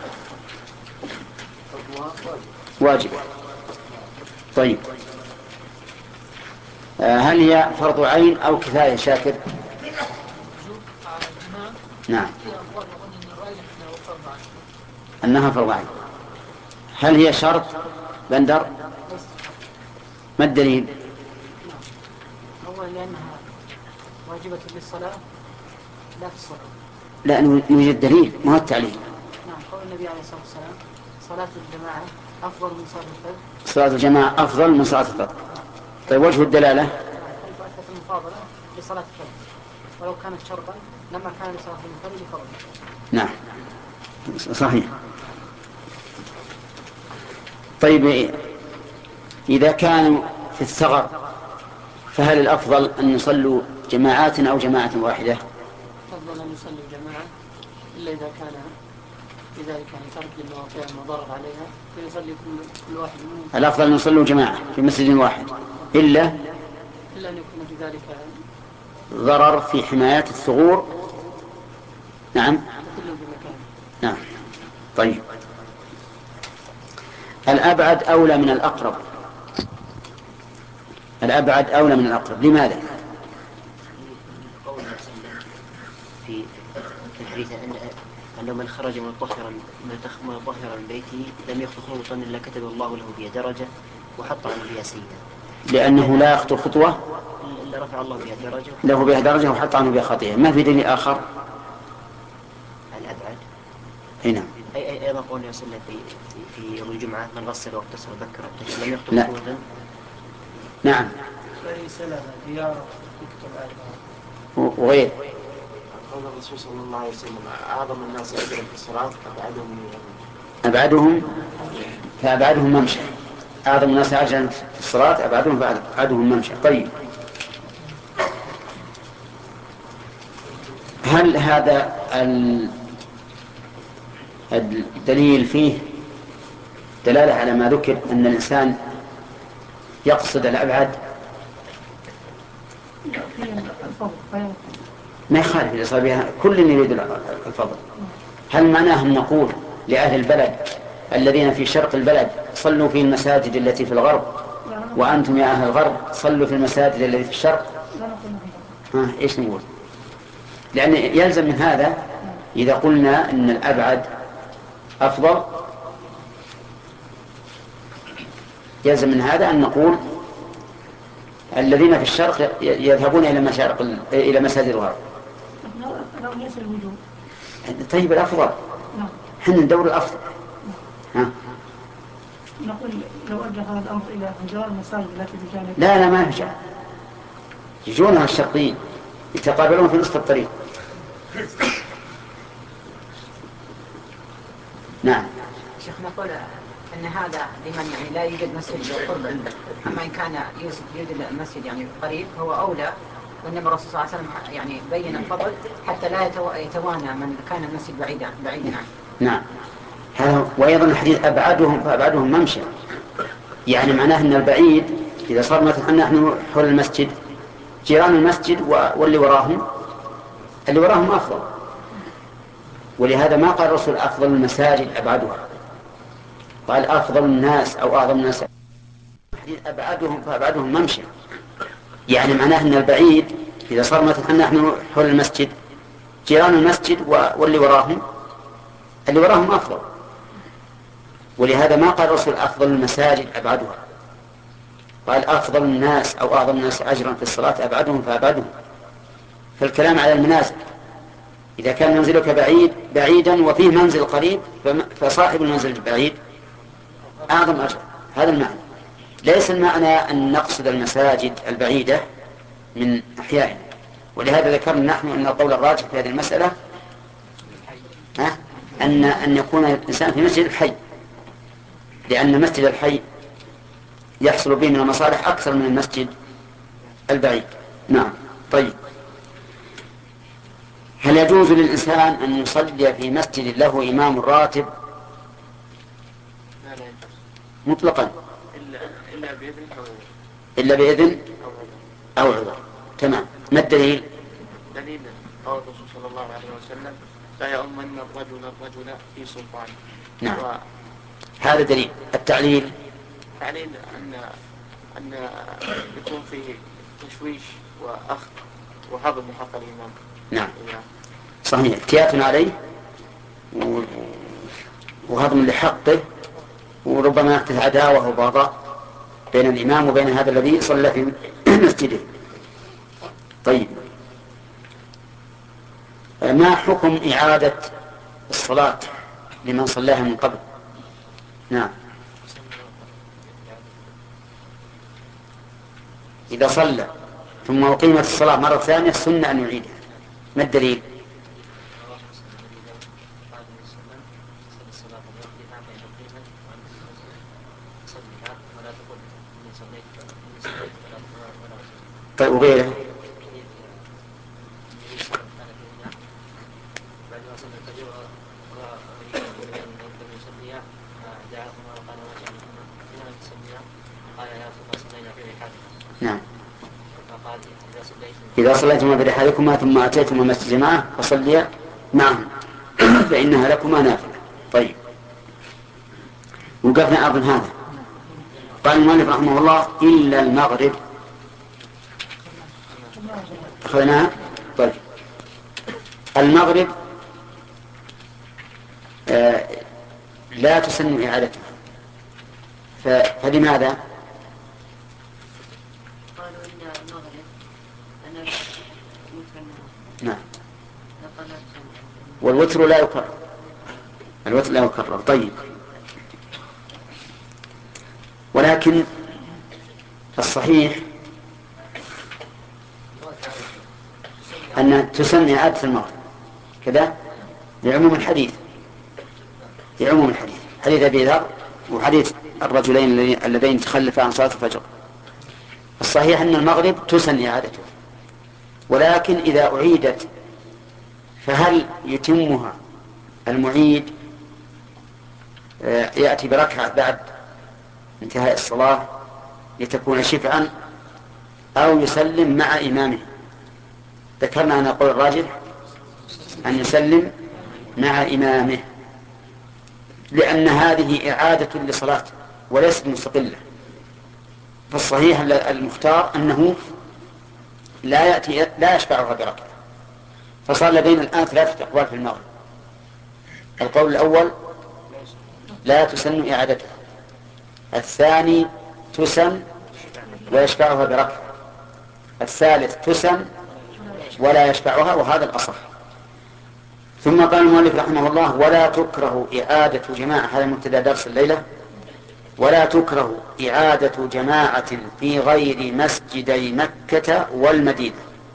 واجب. طيب، هل هي فرض عين أو كفاية شاكر؟ نعم، أنها فرض عين. هل هي شرط بندر؟ ما الدليل؟ أولا لأنها واجبة للصلاة لا في الصلاة. لا، يوجد دليل، ما هو التعليل. نعم، قول النبي عليه الصلاة والسلام: صلاة الجماعة أفضل من صلاة الفرد. صلاة الجماعة أفضل من صلاة الفرد. طيب، وجه الدلالة؟ المفاضلة لصلاة الفرد، ولو كانت شرطا لما كان لصلاة المنفرد فرضا. نعم، صحيح. طيب، إذا كانوا في الثغر فهل الأفضل أن يصلوا جماعات أو جماعة واحدة؟ أفضل أن يصلوا جماعة، إلا إذا كان في ذلك يعني ترك للمواقع المضارر عليها فيصلي كل واحد منهم. الأفضل أن يصلوا جماعة في مسجد واحد، إلا إلا أن يكون في ذلك ضرر في حماية الثغور. نعم، كل بمكان. نعم. طيب، الأبعد أولى من الأقرب. الأبعد أولى من الأقرب، لماذا؟ قول في الحديث أنه من خرج مطهرا مطهرا من بيته لم يخطو خطوة إلا كتب الله له بها درجة وحط عنه بها سيئة. لأنه لا يخطو خطوة إلا رفع الله بها درجة له بها درجة وحط عنه بها خطيئة. ما في دليل آخر؟ الأبعد. هنا أي أي أيضا قول يصلى في في يوم الجمعة: من غسل واغتسل وذكر لم يخطو لا. خطوة. نعم، ليس لها ديار يكتب عليها. وغير قول الرسول صلى الله عليه وسلم: أعظم الناس أجرا في الصلاة أبعدهم من أبعدهم فأبعدهم ممشى. أعظم الناس أجرا في الصلاة أبعدهم فأبعدهم ممشى. طيب، هل هذا الدليل فيه دلالة على ما ذكر أن الإنسان يقصد الأبعد؟ ما يخالف الإصابة، كل يريد الفضل. هل معناه أن نقول لأهل البلد الذين في شرق البلد صلوا في المساجد التي في الغرب، وأنتم يا أهل الغرب صلوا في المساجد التي في الشرق؟ ها، إيش نقول؟ لأن يلزم من هذا إذا قلنا أن الأبعد أفضل، يلزم من هذا أن نقول الذين في الشرق يذهبون إلى مشارق إلى مساجد الغرب. لا ليس الوجوب. طيب الأفضل حنا ندور الأفضل. ها؟ نقول لو أرجع هذا الأمر إلى انجار المساجد التي بجانب. لا لا ما يرجع، يجونها الشرطين يتقابلون في نصف الطريق. نعم. شيخ نقول أن هذا لمن يعني لا يوجد مسجد قرب عنده، أما إن كان يوجد المسجد يعني قريب هو أولى، والنبي الرسول صلى الله عليه وسلم يعني بين الفضل حتى لا يتوانى من كان المسجد بعيدا بعيدا عنه. نعم. هذا وأيضا الحديث أبعدهم فأبعدهم ممشى، يعني معناه أن البعيد إذا صار مثلا نحن حول المسجد جيران المسجد واللي وراهم اللي وراهم أفضل، ولهذا ما قال الرسول أفضل المساجد أبعدها، قال أفضل الناس أو أعظم الناس. الحديث أبعدهم فأبعدهم ممشى، يعني معناه أن البعيد إذا صار مثلا نحن حول المسجد جيران المسجد واللي وراهم اللي وراهم أفضل، ولهذا ما قال الرسول أفضل المساجد أبعدها، قال أفضل الناس أو أعظم الناس أجرا في الصلاة أبعدهم فأبعدهم. فالكلام على المنازل، إذا كان منزلك بعيد بعيدا وفيه منزل قريب فصاحب المنزل البعيد أعظم أجر. هذا المعنى، ليس المعنى أن نقصد المساجد البعيدة من أحيائها. ولهذا ذكرنا نحن أن القول الراجح في هذه المسألة أن أن يكون الإنسان في مسجد الحي، لأن مسجد الحي يحصل به من المصالح أكثر من المسجد البعيد. نعم. طيب، هل يجوز للإنسان أن يصلي في مسجد له إمام راتب؟ لا لا يجوز مطلقا إلا إلا بإذن أو إلا بإذن أو عذر. تمام. ما الدليل؟ دليل قول الرسول صلى الله عليه وسلم لا يؤمن الرجل الرجل في سلطانه. نعم. و... هذا دليل. التعليل تعليل أن أن يكون فيه تشويش وأخذ وهضم حق الإمام. نعم إياه. صحيح، اعتيات عليه وهضم لحقه، وربما يحدث عداوة وبغضاء بين الإمام وبين هذا الذي صلى في مسجده. طيب، ما حكم إعادة الصلاة لمن صلاها من قبل؟ نعم. إذا صلى ثم أقيمت الصلاة مرة ثانية سنة أن يعيدها. ما الدليل؟ طيب، وغيره؟ نعم. إذا صليتما برحالكما ثم أتيتما مسجد جماعة فصليا معهم فإنها لكما نافلة. طيب، وقفنا أظن هذا. قال المؤلف رحمه الله إلا المغرب. أخذناها. طيب، المغرب آه لا تسن إعادتها، فلماذا؟ قالوا إن المغرب أنا نعم. والوتر لا يكرر، الوتر لا يكرر. طيب، ولكن الصحيح أن تسمى إعادة المغرب كذا لعموم الحديث، لعموم الحديث حديث أبي ذر وحديث الرجلين اللذين تخلفا عن صلاة الفجر. الصحيح أن المغرب تسن إعادته، ولكن إذا أعيدت فهل يتمها المعيد يأتي بركعة بعد انتهاء الصلاة لتكون شفعا أو يسلم مع إمامه؟ ذكرنا أن قول الراجح أن يسلم مع إمامه، لأن هذه إعادة لصلاة وليست مستقلة. فالصحيح المختار أنه لا يأتي لا يشفعها بركعة. فصار لدينا الآن ثلاثة أقوال في المغرب. القول الأول لا تسن إعادتها، الثاني تسن ويشفعها بركعة، الثالث تسن ولا يشفعها، وهذا الأصح. ثم قال المؤلف رحمه الله: ولا تكره إعادة جماعة، هذا مبتدأ درس الليلة، ولا تكره إعادة جماعة في غير مسجدي مكة والمدينة.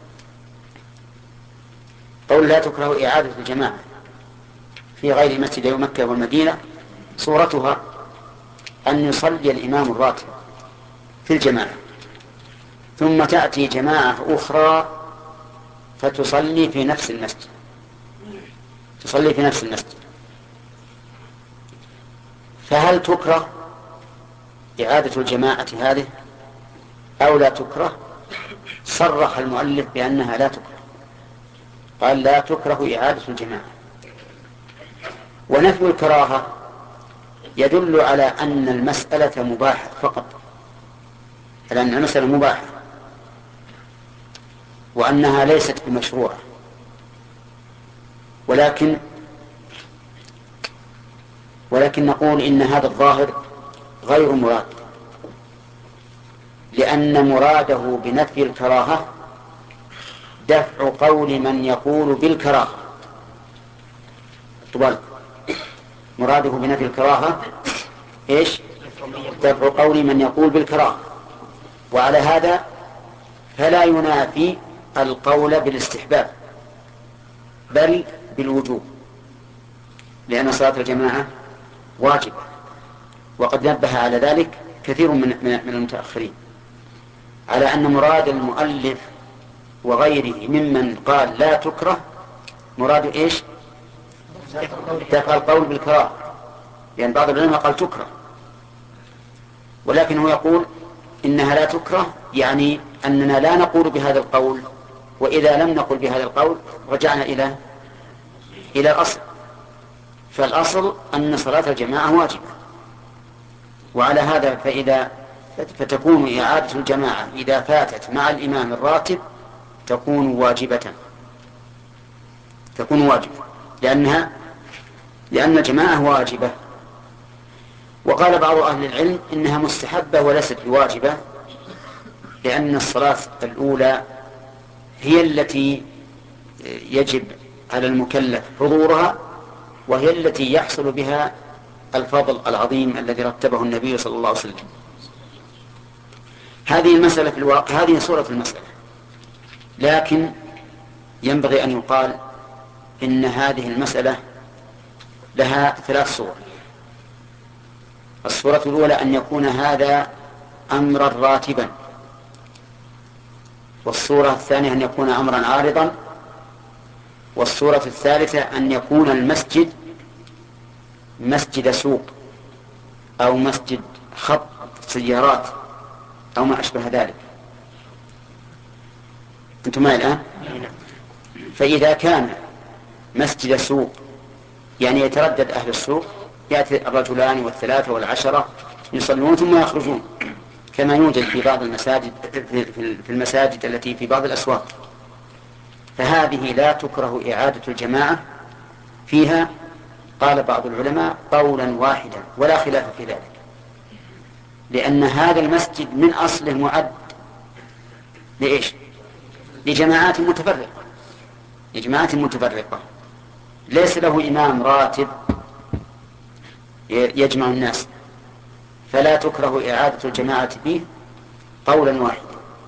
قول لا تكره إعادة الجماعة في غير مسجدي مكة والمدينة صورتها أن يصلي الإمام الراتب في الجماعة ثم تأتي جماعة أخرى فتصلي في نفس المسجد تصلي في نفس المسجد فهل تكره إعادة الجماعة هذه أو لا تكره؟ صرح المؤلف بأنها لا تكره، قال لا تكره إعادة الجماعة. ونفي الكراهة يدل على أن المسألة مباحة فقط، على أن المسألة مباحة وأنها ليست بمشروعة، ولكن ولكن نقول إن هذا الظاهر غير مراد، لأن مراده بنفي الكراهة دفع قول من يقول بالكراهة. طبعا مراده بنفي الكراهة إيش؟ دفع قول من يقول بالكراهة، وعلى هذا فلا ينافي القول بالاستحباب بل بالوجوب، لأن صلاة الجماعة واجبة، وقد نبه على ذلك كثير من من المتأخرين على أن مراد المؤلف وغيره ممن قال لا تكره مراد إيش؟ دفع القول بالكراهة، لأن بعض العلماء قال تكره، ولكن هو يقول إنها لا تكره، يعني أننا لا نقول بهذا القول، وإذا لم نقل بهذا القول رجعنا إلى إلى الأصل، فالأصل أن صلاة الجماعة واجبة. وعلى هذا فإذا فتكون إعادة الجماعة إذا فاتت مع الإمام الراتب تكون واجبة تكون واجبة لأنها لأن الجماعة واجبة. وقال بعض أهل العلم إنها مستحبة وليست بواجبة، لأن الصلاة الأولى هي التي يجب على المكلف حضورها، وهي التي يحصل بها الفضل العظيم الذي رتبه النبي صلى الله عليه وسلم. هذه المسألة في الواقع، هذه صورة المسألة، لكن ينبغي أن يقال إن هذه المسألة لها ثلاث صور. الصورة الأولى أن يكون هذا أمرا راتبا، والصورة الثانية أن يكون أمرا عارضا، والصورة الثالثة أن يكون المسجد مسجد سوق أو مسجد خط سيارات أو ما أشبه ذلك. أنتم معي الآن؟ فإذا كان مسجد سوق يعني يتردد أهل السوق، يأتي الرجلان والثلاثة والعشرة يصلون ثم يخرجون، كما يوجد في بعض المساجد في المساجد التي في بعض الأسواق، فهذه لا تكره إعادة الجماعة فيها، قال بعض العلماء قولا واحدا ولا خلاف في ذلك، لأن هذا المسجد من أصله معد لإيش؟ لجماعات متفرقة لجماعات متفرقة ليس له إمام راتب يجمع الناس، فلا تكره إعادة الجماعة فيه قولا واحدا.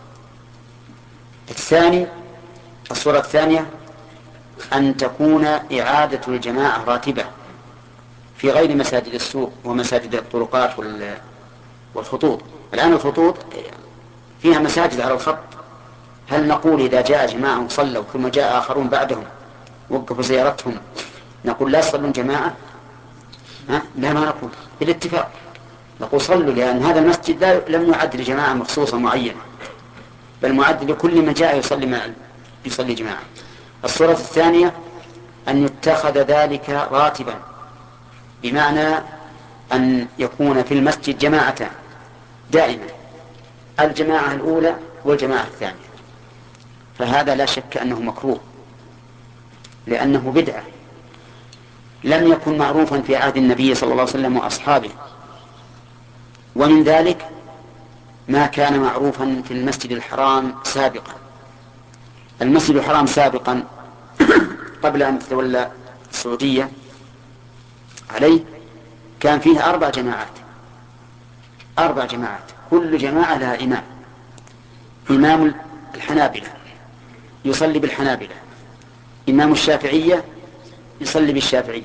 الثاني الصورة الثانية أن تكون إعادة الجماعة راتبة في غير مساجد السوق ومساجد الطرقات والخطوط. الآن الخطوط فيها مساجد على الخط، هل نقول إذا جاء جماعة وصلوا ثم جاء آخرون بعدهم وقفوا سيارتهم نقول لا يصلون جماعة؟ ها؟ لا، ما نقول، بالاتفاق نقول صلوا، لأن هذا المسجد لم يعد لجماعة مخصوصة معينة، بل معد لكل من جاء يصلي مع يصلي جماعة. الصورة الثانية أن يتخذ ذلك راتبا، بمعنى أن يكون في المسجد جماعتان دائما، الجماعة الأولى والجماعة الثانية، فهذا لا شك أنه مكروه، لأنه بدعة لم يكن معروفا في عهد النبي صلى الله عليه وسلم وأصحابه. ومن ذلك ما كان معروفا في المسجد الحرام سابقا. المسجد الحرام سابقا قبل أن تتولى السعودية عليه كان فيه أربع جماعات أربع جماعات كل جماعة لها إمام. إمام الحنابلة يصلي بالحنابلة، إمام الشافعية يصلي بالشافعية،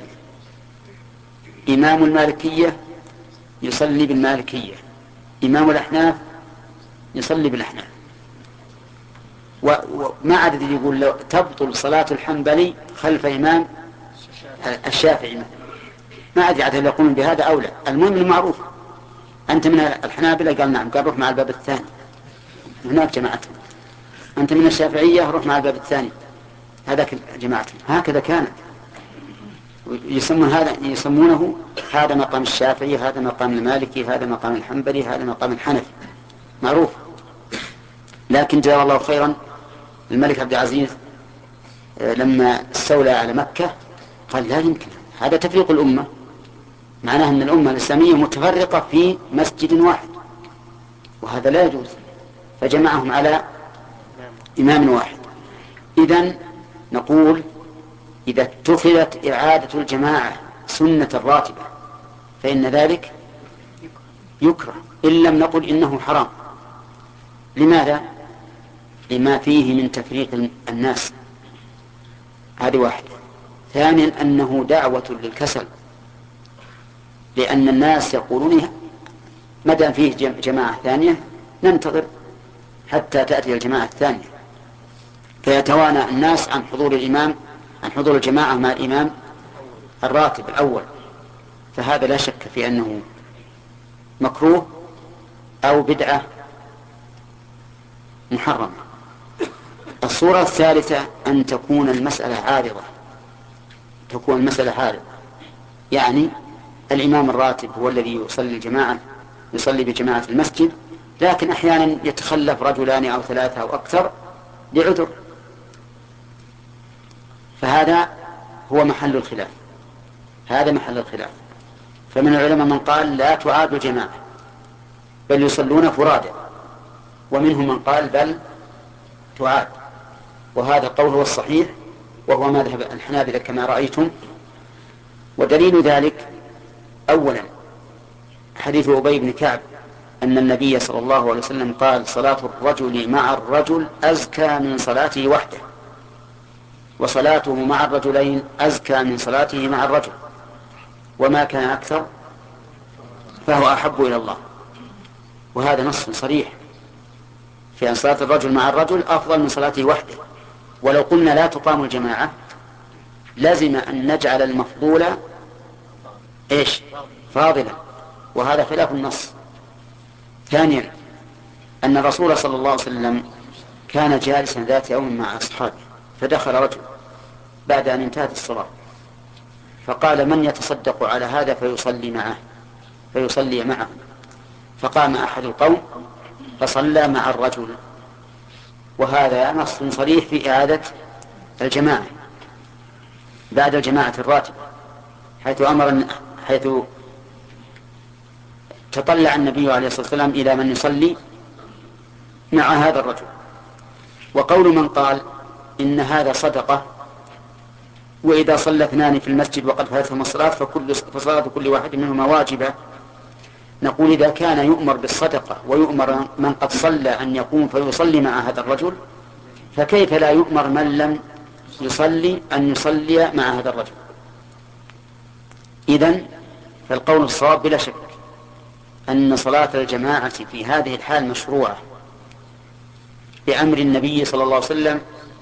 إمام المالكية يصلي بالمالكية، إمام الأحناف يصلي بالأحناف. وما عدد يقول لو تبطل صلاة الحنبلي خلف إمام الشافعي مثلا، ما عدد عدد يقوم بهذا أو لا. المهم المعروف أنت من الحنابلة قال نعم، قال روح مع الباب الثاني هناك جماعتهم. أنت من الشافعية روح مع الباب الثاني هذاك جماعتهم. هكذا كانت يسمون هذا يسمونه هذا مقام الشافعي، هذا مقام المالكي، هذا مقام الحنبلي، هذا مقام الحنفي، معروف. لكن جزاه الله خيرا الملك عبد العزيز لما استولى على مكة قال لا يمكن، هذا تفريق الأمة، معناه أن الأمة الإسلامية متفرقة في مسجد واحد وهذا لا يجوز، فجمعهم على إمام واحد. إذن نقول إذا اتخذت إعادة الجماعة سنة راتبة فإن ذلك يكره، إن لم نقل إنه حرام. لماذا؟ لما فيه من تفريق الناس، هذه واحدة. ثانيا أنه دعوة للكسل، لأن الناس يقولون مدى فيه جماعة ثانية ننتظر حتى تأتي الجماعة الثانية، فيتوانى الناس عن حضور الإمام عن حضور الجماعة مع الإمام الراتب الأول، فهذا لا شك في أنه مكروه أو بدعة محرمة. الصورة الثالثة أن تكون المسألة عارضة، تكون المسألة عارضة يعني الإمام الراتب هو الذي يصلي الجماعة يصلي بجماعة المسجد، لكن أحيانا يتخلف رجلان أو ثلاثة أو أكثر لعذر، فهذا هو محل الخلاف، هذا محل الخلاف. فمن العلماء من قال لا تعاد الجماعة بل يصلون فرادى، ومنهم من قال بل تعاد، وهذا قول هو الصحيح وهو مذهب الحنابلة كما رأيتم. ودليل ذلك أولا حديث أبي بن كعب أن النبي صلى الله عليه وسلم قال صلاة الرجل مع الرجل أزكى من صلاته وحده، وصلاته مع الرجلين أزكى من صلاته مع الرجل، وما كان أكثر فهو أحب إلى الله. وهذا نص صريح في أن صلاة الرجل مع الرجل أفضل من صلاته وحده. ولو قلنا لا تقام الجماعة لازم أن نجعل المفضول إيش فاضلا، وهذا خلاف النص. ثانيا أن الرسول صلى الله عليه وسلم كان جالسا ذات يوم مع أصحابه، فدخل رجل بعد أن انتهت الصلاة فقال من يتصدق على هذا فيصلي معه فيصلي معه، فقام أحد القوم فصلى مع الرجل. وهذا نص صريح في إعادة الجماعة بعد الجماعة الراتبة، حيث أمر حيث تطلع النبي عليه الصلاة والسلام إلى من يصلي مع هذا الرجل. وقول من قال إن هذا صدقة، وإذا صلى اثنان في المسجد وقد فاتهم الصلاة فكل فصلاة كل واحد منهما واجبة، نقول إذا كان يؤمر بالصدقة ويؤمر من قد صلى أن يقوم فيصلي مع هذا الرجل، فكيف لا يؤمر من لم يصلي أن يصلي مع هذا الرجل؟ إذن فالقول الصواب بلا شك أن صلاة الجماعة في هذه الحال مشروعة بأمر النبي صلى الله عليه وسلم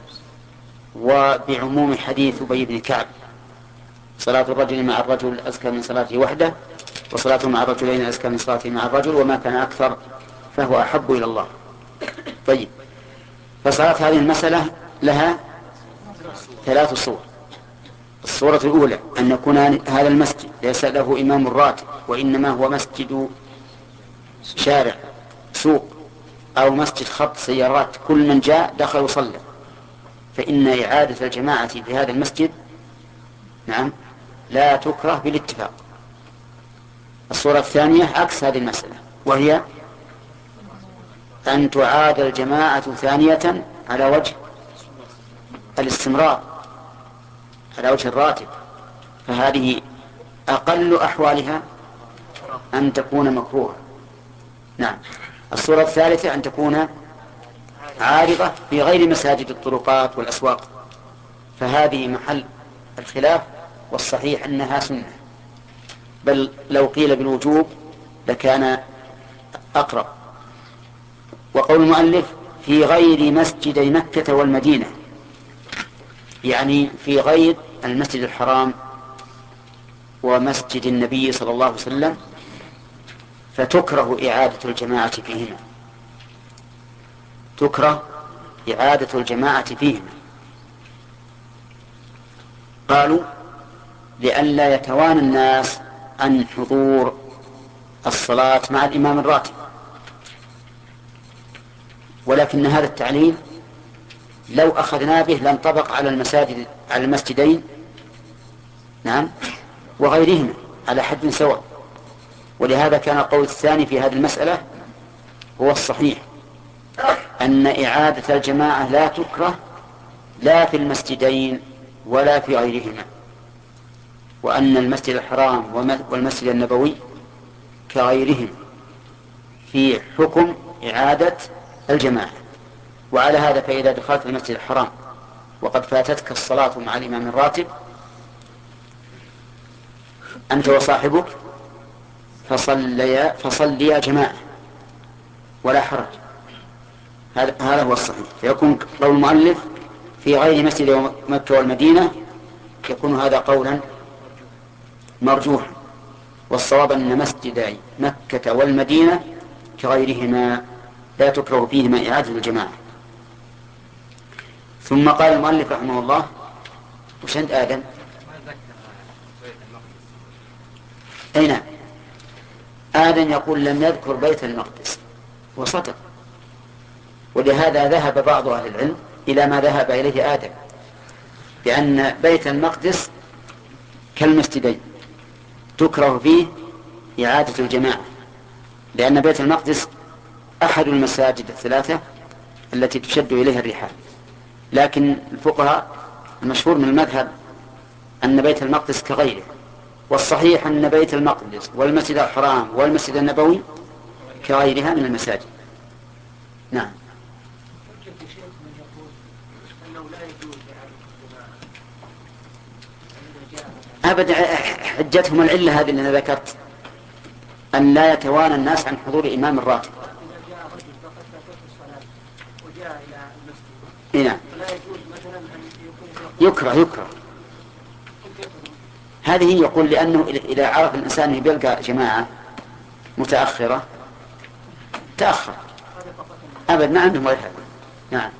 وبعموم حديث أبي بن كعب صلاة الرجل مع الرجل أزكى من صلاته وحده، وصلاته مع الرجلين أزكى من صلاته مع الرجل، وما كان أكثر فهو أحب إلى الله. طيب، فصلاة هذه المسألة لها ثلاث صور. الصورة الأولى أن يكون هذا المسجد ليس له إمام راتب، وإنما هو مسجد شارع سوق أو مسجد خط سيارات، كل من جاء دخل وصلى، فإن إعادة الجماعة في هذا المسجد نعم لا تكره بالاتفاق. الصورة الثانية عكس هذه المسألة، وهي أن تعاد الجماعة ثانية على وجه الاستمرار، على وجه الراتب، فهذه أقل أحوالها أن تكون مكروهة. نعم. الصورة الثالثة أن تكون عارضة في غير مساجد الطرقات والأسواق، فهذه محل الخلاف، والصحيح أنها سنة، بل لو قيل بالوجوب لكان أقرب. وقول المؤلف في غير مسجدي مكة والمدينة، يعني في غير المسجد الحرام ومسجد النبي صلى الله عليه وسلم، فتكره إعادة الجماعة فيهما، تكره إعادة الجماعة فيهما. قالوا لئلا يتوانى الناس عن حضور الصلاة مع الإمام الراتب، ولكن هذا التعليل لو أخذنا به لانطبق على المساجد على المسجدين نعم وغيرهما على حد سواء. ولهذا كان القول الثاني في هذه المسألة هو الصحيح، أن إعادة الجماعة لا تكره لا في المسجدين ولا في غيرهما، وأن المسجد الحرام والمسجد النبوي كغيرهم في حكم إعادة الجماعة. وعلى هذا فإذا دخلت المسجد الحرام وقد فاتتك الصلاة مع الإمام الراتب أنت وصاحبك فصليا فصليا جماعة ولا حرج، هذا هذا هو الصحيح. فيكون قول المؤلف في غير مسجد مكة والمدينة يكون هذا قولا مرجوحا، والصواب أن مسجد مكة والمدينة كغيرهما لا تكره فيهما إعادة الجماعة. ثم قال المؤلف رحمه الله: وش عند آدم؟ أي نعم، آدم يقول لم يذكر بيت المقدس وصدق، ولهذا ذهب بعض أهل العلم إلى ما ذهب إليه آدم، بأن بيت المقدس كالمسجدين تكره فيه إعادة الجماعة، لأن بيت المقدس أحد المساجد الثلاثة التي تشد إليها الرحال. لكن الفقهاء المشهور من المذهب أن بيت المقدس كغيره، والصحيح أن بيت المقدس والمسجد الحرام والمسجد النبوي كغيرها من المساجد. نعم. أبدا، حجتهم العلة هذه اللي أنا ذكرت، أن لا يتوانى الناس عن حضور إمام الراتب. نعم. يكره يكره هذه يقول لأنه إذا عرف الإنسان بيلقى جماعة متأخرة تأخر أبدا، ما عندهم غير هذا. نعم.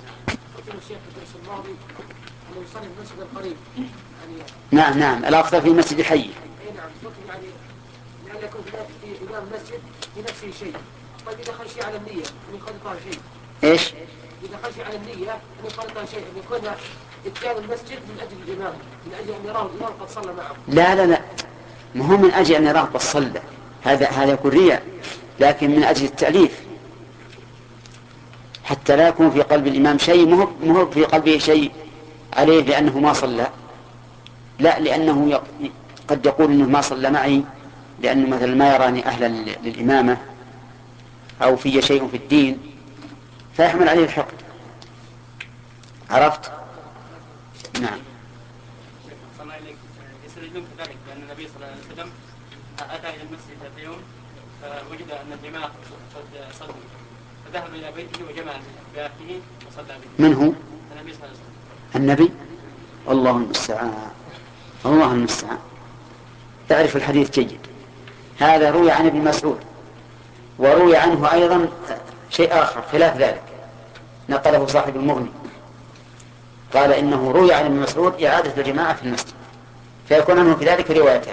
نعم نعم الأفضل في مسجد حي. نعم، يعني لأن يكون في إمام مسجد في نفسه شيء. طيب إذا خشي على النية أن يخالطها شيء. إيش؟ إذا خشي على النية أن يخالطها شيء، أن يكون إتيان المسجد من أجل الإمام، من أجل أن يراه الإمام قد صلى معه. لا لا لا، مو من أجل أن يراه قد صلى، هذا هذا يكون رياء، لكن من أجل التأليف، حتى لا يكون في قلب الإمام شيء، مو في قلبه شيء عليه لأنه ما صلى، لا، لأنه قد يقول إنه ما صلى معي لأنه مثلا ما يراني أهلا للإمامة أو في شيء في الدين فيحمل عليه الحقد. عرفت؟ نعم. صلى عليك يستدلون كذلك بأن النبي صلى الله عليه وسلم أتى إلى المسجد ذات يوم فوجد أن الجماعة قد صلوا فذهب إلى بيته وجمع بأهله وصلى به. من هو؟ النبي صلى الله عليه وسلم. النبي؟ الله المستعان، الله المستعان. تعرف الحديث جيد. هذا روي عن ابن مسعود، وروي عنه أيضا شيء آخر خلاف ذلك نقله صاحب المغني، قال إنه روي عن ابن مسعود إعادة الجماعة في المسجد، فيكون عنه في ذلك روايتان.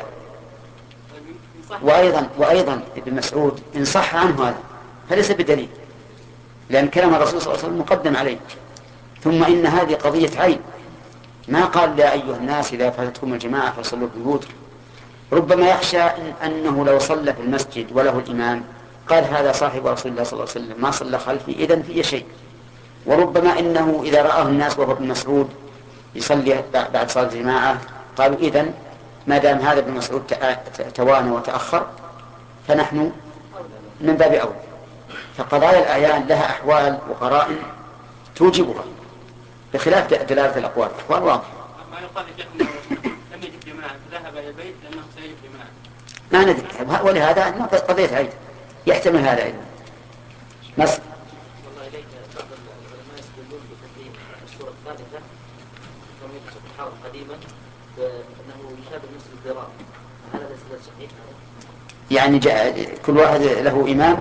وأيضا وأيضا ابن مسعود إن صح عنه هذا فليس بدليل، لأن كلام الرسول صلى الله عليه وسلم مقدم عليه. ثم إن هذه قضية عين، ما قال يا أيها الناس إذا فاتتكم الجماعة فصلوا في بيوتكم. ربما يخشى إن أنه لو صلى في المسجد وله الإمام قال هذا صاحب رسول الله صلى الله عليه وسلم ما صلى خلفي إذن في شيء. وربما إنه إذا رآه الناس وهو ابن مسعود يصلي بعد صلاة الجماعة قالوا إذن ما دام هذا ابن مسعود توانى وتأخر فنحن من باب أولى. فقضايا الأعيان لها أحوال وقرائن توجبها بخلاف دلالة الأقوال. أقوال واضحة. ما يقال لم يجد جماعة ذهب إلى البيت لأنه سيجد جماعة. ما ندري، ولهذا قضية عيد يحتمل هذا أيضا. مثلا والله إليك بعض العلماء يستدلون بتقديم السورة الثالثة كما يقصد الحرم قديما بأنه يشابه نفس الضرار، هذا ليس صحيح؟ يعني جاء كل واحد له إمام.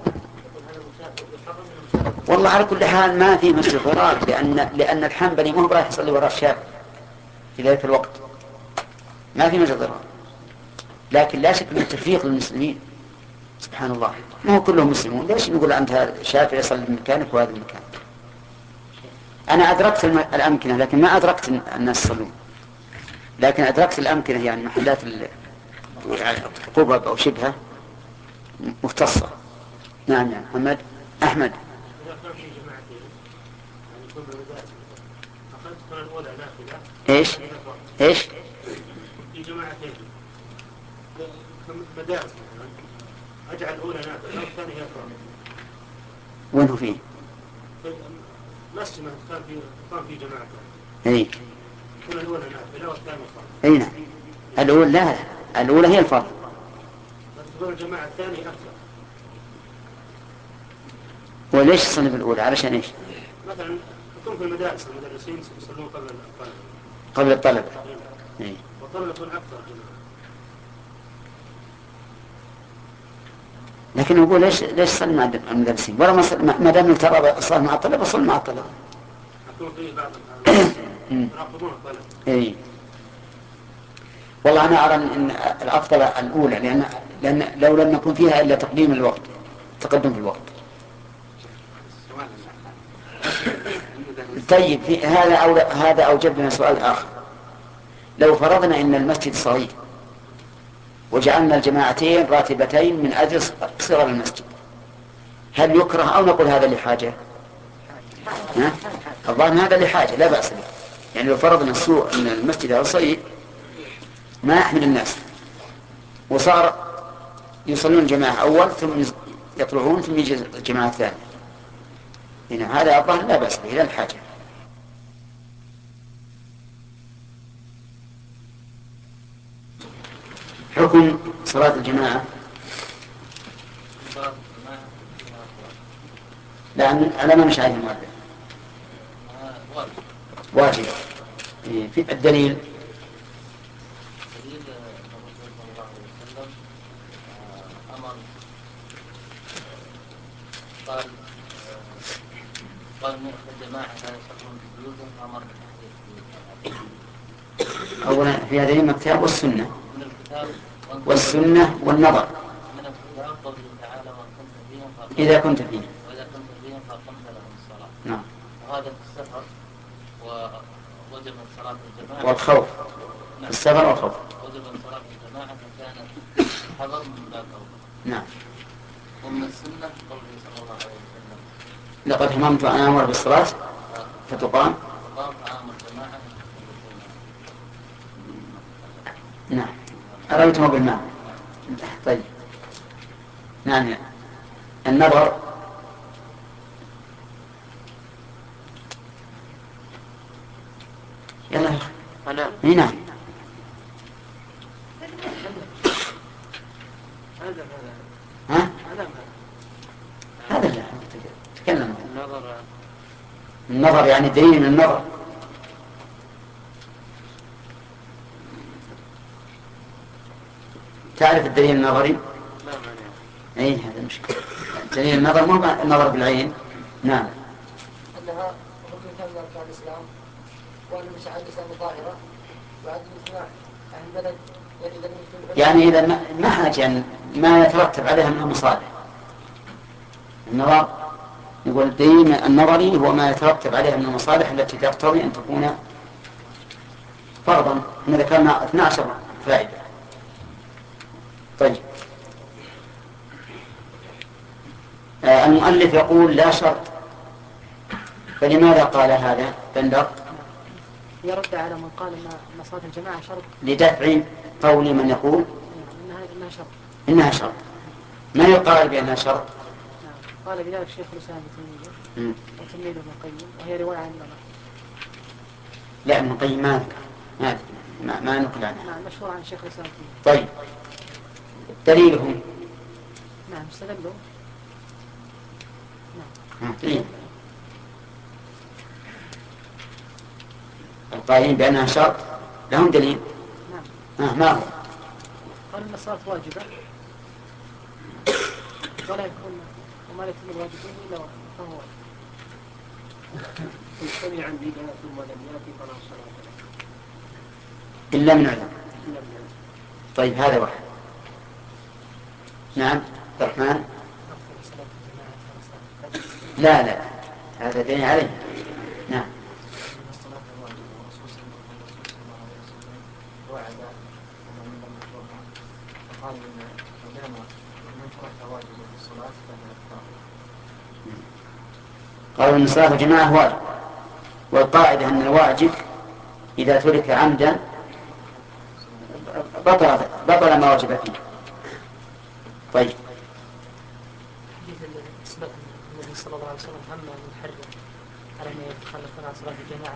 والله على كل حال ما في مثل ضرار، لأن لأن الحنبلي مو رايح يصلي وراء الشافعي في ذلك الوقت، ما في مثل ضرار. لكن لا شك من التفريق للمسلمين. سبحان الله، ما هو كلهم مسلمون، ليش نقول أنت شافعي يصلي بمكانك وهذا المكان؟ أنا أدركت الأمكنة لكن ما أدركت الناس يصلون، لكن أدركت الأمكنة يعني محلات القبب أو شبهة مختصة. نعم يا محمد أحمد. إيش إيش في جماعتين مدارس أجعل الأولى نافلة والثانية فرض. وين هو فيه؟ مسجد كان في كان في جماعة. إيه. تكون الأولى نافلة والثانية فرض. أي نعم. الأولى لا الأولى هي الفرض. تكون الجماعة الثانية أكثر. وليش تصلي بالأولى؟ علشان إيش؟ مثلا تكون في المدارس المدرسين يصلون قبل الطلبة. قبل الطلبة. إيه. والطلبة يكون أكثر جماعة. لكن نقول ليش ليش صلي مع المدرسين ولا ما دام ترى صار مع الطلبة صلي مع الطلبة. أكون في بعض يراقبون الطلبة. إيه. والله أنا أرى أن الأفضل الأولى لأن لأن لو لم يكن فيها إلا تقديم الوقت تقدم في الوقت. طيب في هذا أو هذا أوجب لنا سؤال آخر. لو فرضنا أن المسجد صغير وجعلنا الجماعتين راتبتين من أجل صغر المسجد، هل يكره أو نقول هذا لحاجة؟ ها؟ الظاهر هذا لحاجة لا بأس به. يعني لو فرضنا السوء أن المسجد هذا صغير ما يحمل الناس وصار يصلون جماعة أول ثم يطلعون ثم يجي الجماعة الثانية، هنا هذا الظاهر لا بأس به لا الحاجة. حكم صلاة الجماعة. لا على ما مش عايز المؤذن واجب. في الدليل قال قال من الجماعة لا يصلون في بيوتهم أمر بالتحديث. أولا في هذه الكتاب والسنة من الكتاب والسنة والنظر. من الكتاب قوله تعالى وكنت فيهم إذا كنت فيهم وإذا كنت فيهم فأقمت لهم الصلاة. نعم. وهذا في السفر ووجبت صلاة الجماعة والخوف في السفر والخوف وجبت صلاة الجماعة فكانت حضر من باب أول. نعم. ومن السنة قوله صلى الله عليه وسلم لقد هممت أن أمر بالصلاة فتقام فقام فآمر الجماعة. نعم. أرأيتم بالماء. طيب نعم. النظر يلا يا أخي. أنا نعم. هذا ها؟ هذا هذا لا تكلم. النظر النظر يعني دليل من النظر. تعرف الدليل النظري؟ لا مانع. اي هذا مشكلة. دليل النظر مو النظر بالعين. نعم. أنها ركن من أركان الإسلام وأن مساعد الإسلام ظاهرة بعد الاجتماع عن البلد يعني إذا ما حاجة يعني ما يترتب عليها من المصالح. النظر يقول الدليل النظري هو ما يترتب عليها من المصالح التي تقتضي أن تكون فرضا. إن ذكرنا اثنتي عشرة فائدة. طيب آه المؤلف يقول لا شرط، فلماذا قال هذا بندر؟ يرد على من قال ان ان صلاه الجماعه شرط. لدفع قول من يقول انها انها شرط. انها شرط. ما يقال بانها شرط. نعم. قال بذلك شيخ الاسلام ابن تيميه وتلميذه ابن القيم، وهي روايه عن النظر. لا ابن القيم ما ما ما, ما نقل عنها. نعم مشهور عن شيخ الاسلام. طيب دليلهم. نعم استدلوا. نعم دليل. القائلين بأنها شرط لهم دليل. نعم. آه ما هو؟ قال إن الصلاة واجبة ولا يكون وما يتم الواجبين إلا فهو واجب. إن سمع النداء ثم لم يأتي فلا صلاة له. إلا من عذر. طيب هذا واحد. نعم عبد الرحمن. لا لا هذا دين عليه. نعم. قالوا ان صلاة الجماعة واجب، والقاعدة ان الواجب اذا ترك عمدا بطل بطل ما وجب فيه. طيب حديث النبي صلى الله عليه وسلم هم من حرم على ان يتخلفون عن صلاة الجماعة.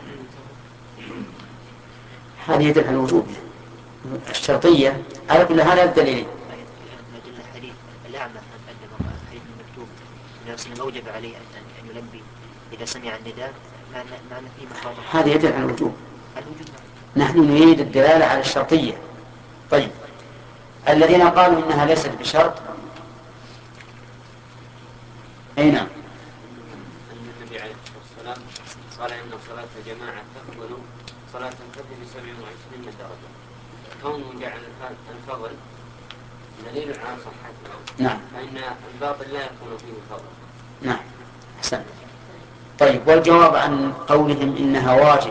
هذه يدل على الوجوب الشرطية على كل هذا الدليل. نجل حديث الأعمى أن حديث المكتوب أنه أوجب عليه أن يلبي إذا سمع النداء معنى فيه مخاطر. هذا يدل على الوجوب. نحن نريد الدلالة على الشرطية. طيب الذين قالوا إنها ليست بشرط أي نعم. النبي عليه الصلاة والسلام قال إن صلاة الجماعة تفضل صلاة الفجر بسبع وعشرين درجة. كونه جعل الفضل دليل على صحته. نعم. فإن الباطل لا يكون فيه فضل. نعم أحسن. طيب والجواب عن قولهم إنها واجب.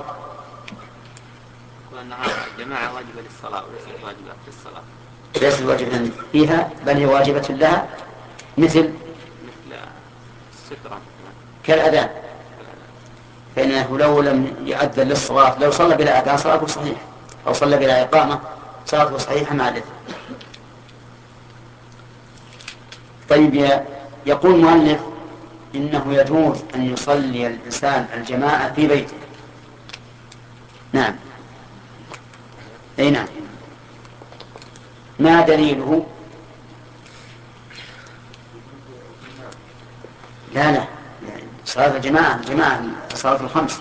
وأنها الجماعة واجبة للصلاة وليست واجبة في الصلاة. ليست واجبة فيها بل هي واجبة لها مثل مثل السترة كالأذان، فإنه لو لم يؤذن للصلاة لو صلى بلا أذان صلاته صحيحة، أو صلى بلا إقامة صلاته صحيحة مع الإثم. طيب يقول المؤلف إنه يجوز أن يصلي الإنسان الجماعة في بيته. نعم أي نعم. ما دليله؟ لا لا صلاة الجماعة الجماعة صلاة الخمس.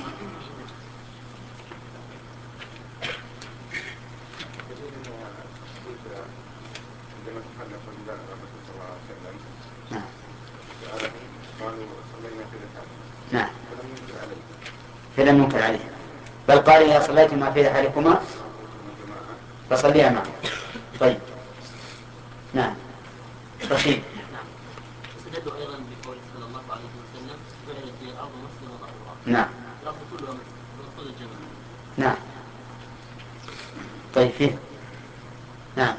نعم فلم ينكر عليه، بل قال إذا صليتما في رحالكما فصليها معه. طيب نعم رشيد. نعم. استدلوا أيضا بقول صلى الله عليه وسلم جعلت لي الأرض مسجدا وطهورا. نعم. الأرض كلها مسجد الجماعة. نعم. طيب فيه. نعم.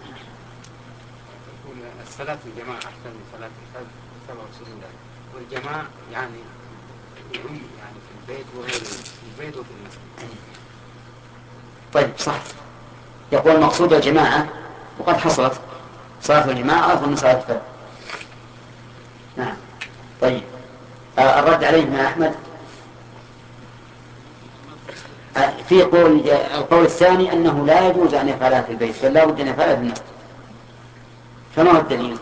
الصلاة الجماعة أحسن من صلاة الفجر سبع وعشرين درجة، والجماعة يعني يعني في البيت وغير البيت وفي المسجد. طيب صح. يقول مقصود الجماعة وقد حصلت صلاة الجماعة أفضل من صلاة الفجر. نعم. طيب آه الرد عليه من أحمد آه في قول القول الثاني أنه لا يجوز أن يفعلها في البيت بل لا بد أن يفعلها في المسجد. فما هو الدليل؟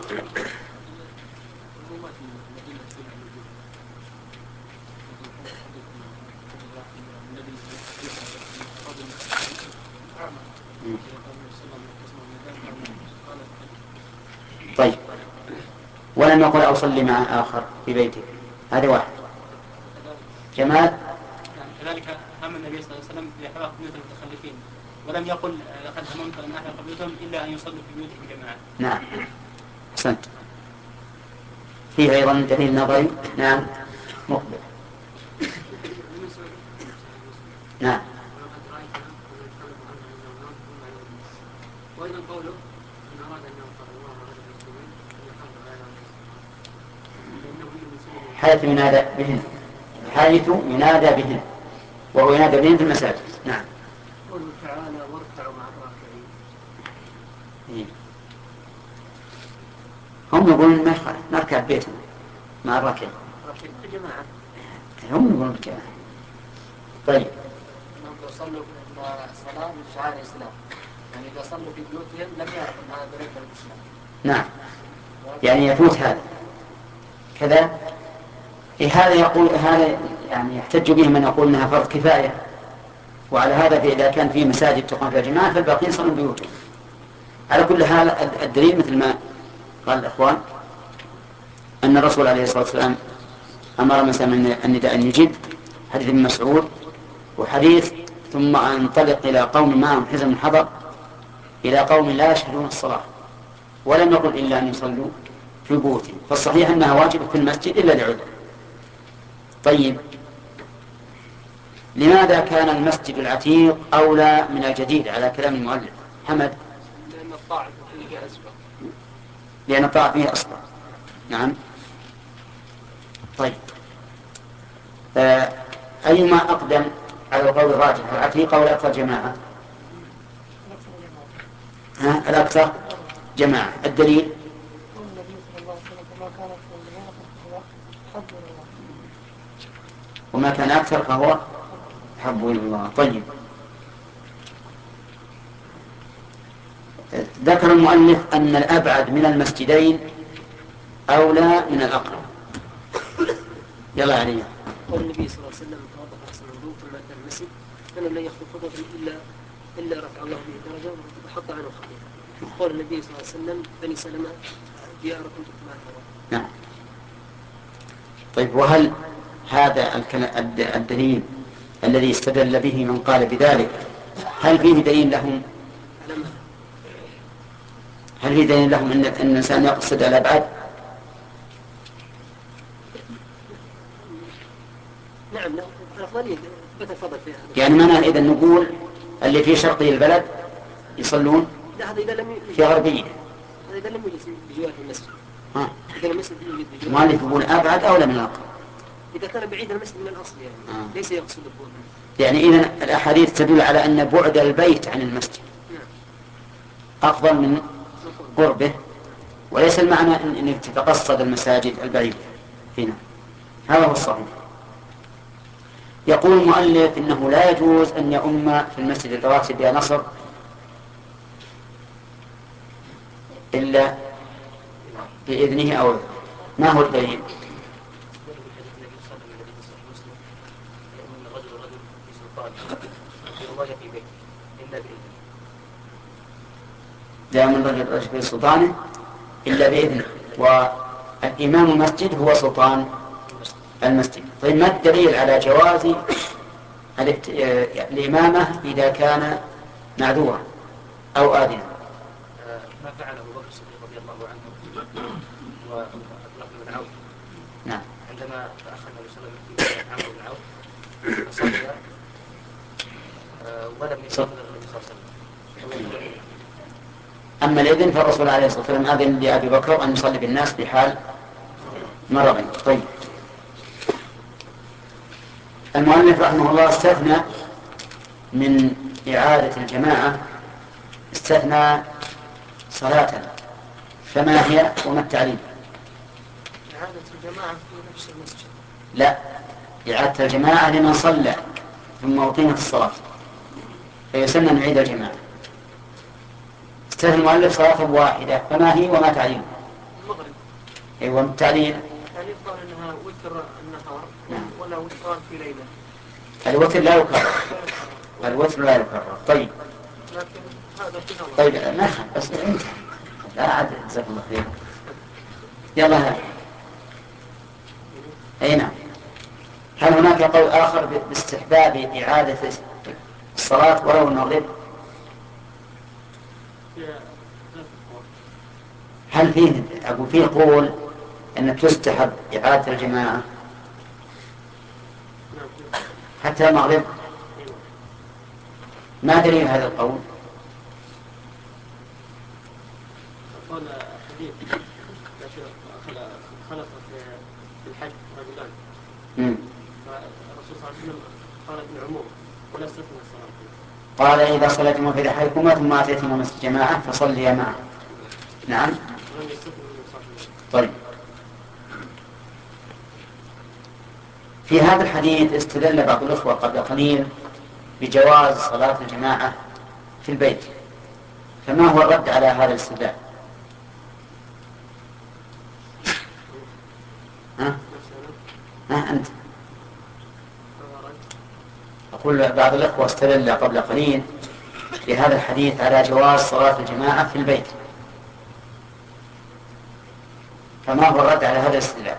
طيب ولم يقل أصلي مع آخر في بيتك، هذا واحد. جمال. كذلك هم النبي صلى الله عليه وسلم بإحراق بيوت المتخلفين، ولم يقل لقد هممت أن أحرق بيوتهم إلا أن يصلوا في بيوتهم جماعة. نعم أحسنت. فيه أيضا دليل نظري. نعم مقبل. نعم. وأيضا قوله إن أراد أن ينصر الله على المسلمين حيث ينادى بهن حيث ينادى بهن وهو ينادى بهن في المساجد. نعم. قوله تعالى واركعوا مع الراكعين. إيه. هم يقولون ما يخالف نركع بيتنا مع الراكعين. راكعين جماعة. هم يقولون كذا. طيب. لو صلوا الصلاة من شعائر الإسلام، يعني إذا صلوا في بيوتهم لم يعرفوا أن هذا طريق الإسلام. نعم. يعني يفوت هذا. كذا. إيه هذا يقول هذا يعني يحتج به من يقول انها فرض كفايه، وعلى هذا اذا كان في مساجد تقام فيها جماعه فالباقين يصلون بيوتهم. على كل حال الدليل مثل ما قال الاخوان ان الرسول عليه الصلاه والسلام امر مثلا من النداء ان يجب، حديث ابن مسعود، وحديث ثم انطلق الى قوم معهم حزم من حضر الى قوم لا يشهدون الصلاه، ولم يقل الا ان يصلوا في بيوتهم، فالصحيح انها واجبه في المسجد الا لعذر. طيب، لماذا كان المسجد العتيق أولى من الجديد على كلام المؤلف؟ حمد. لأن الطاعة فيه أسبق. لأن الطاعة فيه أسبق. نعم. طيب، آه أيما أقدم على القول الراجح، العتيق أو الأكثر جماعة؟ ها الأكثر جماعة. الدليل وما كان أكثر فهو حب إلى الله. طيب، ذكر المؤلف أن الأبعد من المسجدين أولى من الأقرب. يلا علي. قول النبي صلى الله عليه وسلم توضأ أحسن الوضوء ثم أتى المسجد فإنه لن يخطو خطوة إلا إلا رفع الله به درجة وحط عنه خطيئة. قول النبي صلى الله عليه وسلم بني سلمة دياركم تتماثلون. نعم. طيب، وهل هذا الدليل الذي استدل به من قال بذلك هل فيه دليل لهم؟ هل فيه دليل لهم أن الإنسان يقصد الأبعاد؟ نعم. الأفضلية بتفضل فيها. يعني معناه إذا نقول اللي في شرقي البلد يصلون لا، هذا إذا لم في غربية. هذا إذا لم يجلس بجوار المسجد. ها. إذا المسجد يوجد بجوار. المؤلف يقول أبعد أولى من الأقرب. إذا كان بعيد المسجد من الأصل يعني آه. ليس يقصد البعد. يعني إذن الأحاديث تدل على أن بعد البيت عن المسجد أفضل من قربه، وليس المعنى أن أنك تتقصد المساجد البعيدة هنا. هذا هو الصحيح. يقول المؤلف إنه لا يجوز أن يؤم في المسجد الرواتب يا نصر إلا بإذنه أو ما هو الدليل؟ لا من رجل في سلطانه إلا بإذنه، والإمام المسجد هو سلطان المسجد. طيب، ما الدليل على جواز الإمامة إذا كان معذورا أو آذنا؟ ما فعله أبو بكر الصديق رضي الله عنه وعبد الله بن عوف. نعم. عندما تأخر النبي صلى الله عليه وسلم في عمرو بن عوف صلى ولم يصلي النبي صلى الله عليه وسلم. أما الإذن فالرسول عليه الصلاة والسلام أذن لأبي بكر أن يصلي بالناس بحال مرض. طيب، المؤلف رحمه الله استثنى من إعادة الجماعة استثنى صلاة، فما هي وما التعليل؟ إعادة الجماعة في نفس المسجد. لا، إعادة الجماعة لمن صلى ثم أقيمت الصلاة فيسمى نعيد الجماعة. استثنى المؤلف صلاة واحدة، فما هي وما تعليل؟ المغرب. أيوة، التعليل يعني يفضل أنها وتر النهار ولا وتران في ليلة. الوتر لا يكرر. الوتر لا يكرر. طيب. لكن هذا في نظر. طيب، ما بس انت لا عاد جزاك الله خير. يلا. أي نعم. هل هناك قول آخر باستحباب إعادة الصلاة ولو المغرب؟ هل فيه أقول فيه قول أن تستحب إعادة الجماعة حتى المغرب؟ ما دليل هذا القول؟ قال حديث خلق في الحج رجلان. امم فالرسول صلى الله عليه وسلم قال ابن عمر ولا استثنى الصلاة. قال إذا صليتم في رحالكما ثم أتيتم مسجد جماعة فصليا معه. نعم. طيب، في هذا الحديث استدل بعض الأخوة قبل قليل بجواز صلاة الجماعة في البيت، فما هو الرد على هذا الاستدلال؟ ها؟ ها أنت؟ أقول بعض الأخوة استدل قبل قليل بهذا الحديث على جواز صلاة الجماعة في البيت، فما هو الرد على هذا الاستدلال؟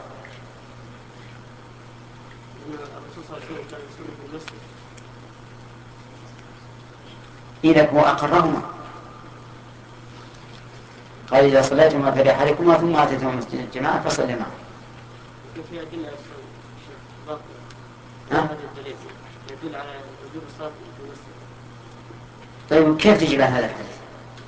إذا هو أقرهما، قال إذا صليتما في رحالكما ثم أتيتما مسجد الجماعة فصلي معه. في أدلة ها؟ يدل على وجوب الصلاة في المسجد. طيب كيف تجيب عن هذا الحديث؟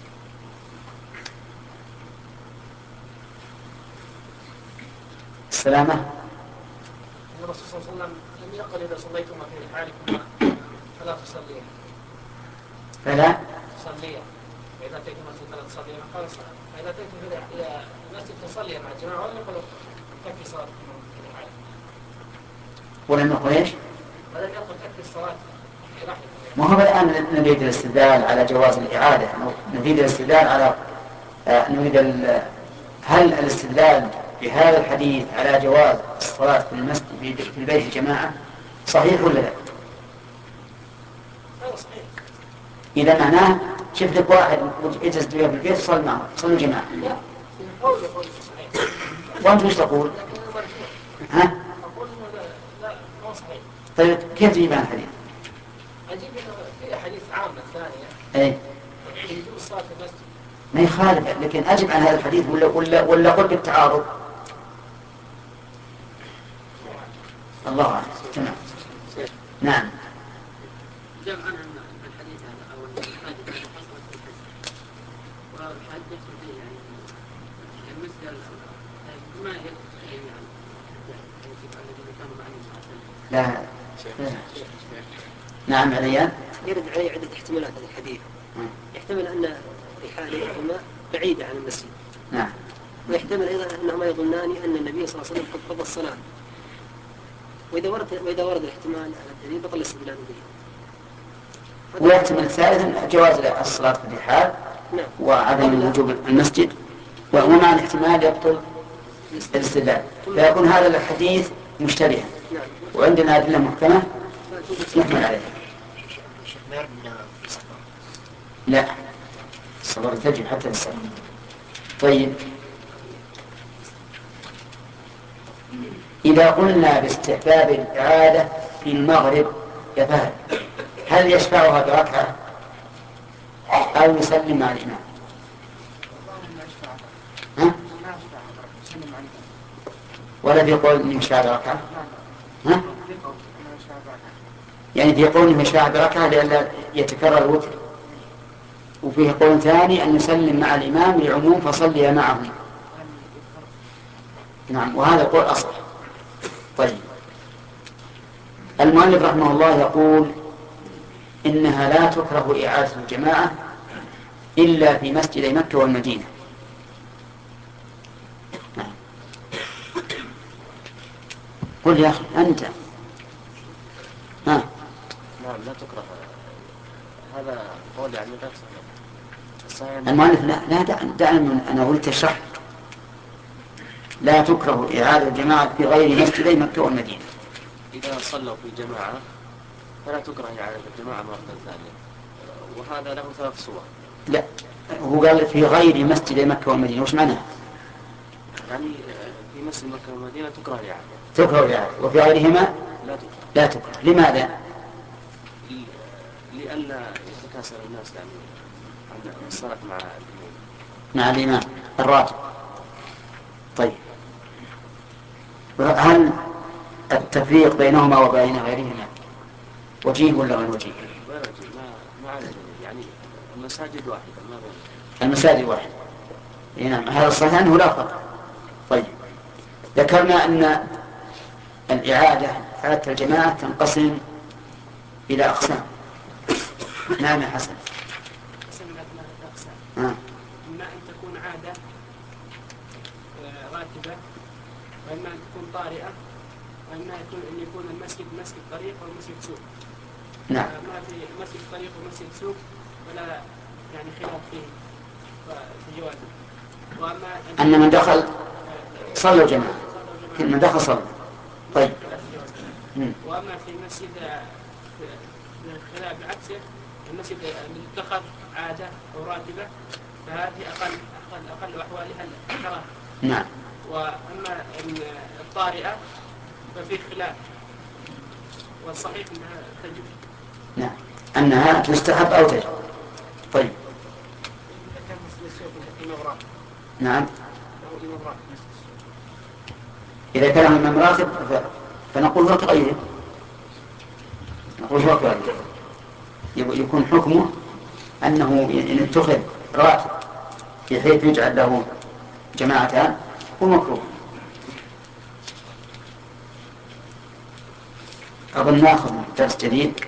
السلامة. الرسول صلى الله عليه وسلم لم يقل إذا صليتما في رحالكما فلا تصليا. فلا تصليا. وإذا أتيتم المسجد فلا تصليا. قال فإذا أتيتم إلى المسجد فصليا مع الجماعة ولم يقل تكفي صلاة في رحالكم. ولم يقل إيش؟ ولم يقل تكفي الصلاة في رحلكم. ما هو الآن نريد الاستدلال على جواز الإعادة، نريد الاستدلال على نريد ال... هل الاستدلال بهذا الحديث على جواز الصلاة في المسجد في البيت الجماعة صحيح ولا لا؟ صحيح. إذا معناه شفت لك واحد يجلس في البيت صلى معه صلوا جماعة. لا. قول يقول صحيح. وأنت وش تقول؟ ها؟ أقول لا لا مو صحيح. طيب كيف تجيب عن الحديث؟ أجيب في حديث عام ثانية. إيه. يجوز الصلاة في المسجد. ما يخالف، لكن أجب عن هذا الحديث ولا ولا ولا قل بالتعارض. الله أعلم. تمام. نعم. جمع عن الحديث هذا أو الحادثة التي حصلت في الحج. والحج يحصل فيه يعني المسجد ما يدخل يعني الذين كانوا معهم. لا. نعم عليان. يرد عليه عدة احتمالات هذا الحديث. يحتمل أن رحالهما بعيدة عن المسجد. نعم. ويحتمل أيضا أنهما يظنان أن النبي صلى الله عليه وسلم قد قضى الصلاة. وإذا ورد وإذا ورد الاحتمال على الدليل بطل الاستدلال به. ويحتمل الثالث جواز الصلاة في الرحال نعم. وعدم وجوب المسجد، ومع الاحتمال يبطل الاستدلال، فيكون هذا الحديث مشتبها. نعم. وعندنا أدلة محكمة نحمل عليها. لا، الصبر تجب حتى الصلاة. طيب، إذا قلنا باستحباب الإعادة في المغرب يا فهد، هل يشفعها بركعة أو يسلم مع الإمام؟ ها؟ ولا في قول إنه يشفع بركعة؟ ها؟ يعني في قول إنه يشفع بركعة لأن يتكرر الوتر، وفيه قول ثاني أن يسلم مع الإمام لعموم فصلي معه. نعم، وهذا قول أصح. طيب، المؤلف رحمه الله يقول إنها لا تكره إعادة الجماعة إلا في مسجد مكة والمدينة. نعم. قل يا أخي أنت. ها. نعم لا تكره، هذا قول يعني لا صحيح. المؤلف لا لا دعنا أنا قلت اشرح. لا تكره إعادة الجماعة في غير مسجدي مكة والمدينة. إذا صلوا في جماعة فلا تكره إعادة الجماعة مرة ثانية، وهذا له ثلاث صور. لا، هو قال في غير مسجدي مكة والمدينة، وش معناه؟ يعني في مسجد مكة والمدينة تكره الإعادة. تكره الإعادة، وفي غيرهما لا تكره. لا تكره. لماذا؟ لأن يتكاسل الناس يعني عن الصلاة مع الإمام. مع الإمام الراتب. طيب، هل التفريق بينهما وبين غيرهما وجيه ولا غير وجيه؟ ما ما ما يعني المساجد واحدة ما بين. المساجد واحدة. نعم، هذا صحيح أنه لا فرق. طيب، ذكرنا أن الإعادة إعادة الجماعة تنقسم إلى أقسام. نعم يا حسن. قسم الأقسام الأقسام. آه. إما أن تكون عادة راتبة، وإما أن تكون طارئة، وإما يكون أن يكون المسجد مسجد طريق والمسجد سوق. نعم. ما في مسجد طريق ومسجد سوق ولا يعني خلاف فيه في جوازه. وأما أن من دخل صلوا جماعة، من دخل صلوا. طيب. وأما في مسجد خلاف بعكسه، المسجد الذي اتخذ عادة أو راتبة فهذه أقل أقل أقل أحوالها الكراهة. نعم. وأما الطارئة ففي خلاف، والصحيح أنها تجب. نعم، أنها تستحب أو تجب. طيب. نعم. إذا كان من راتب فنقول هو كغيره، نقول هو كغيره، يكون حكمه أنه إن اتخذ راتب بحيث يجعل له جماعتان هو مكروه. أظن ناخذ درس جديد.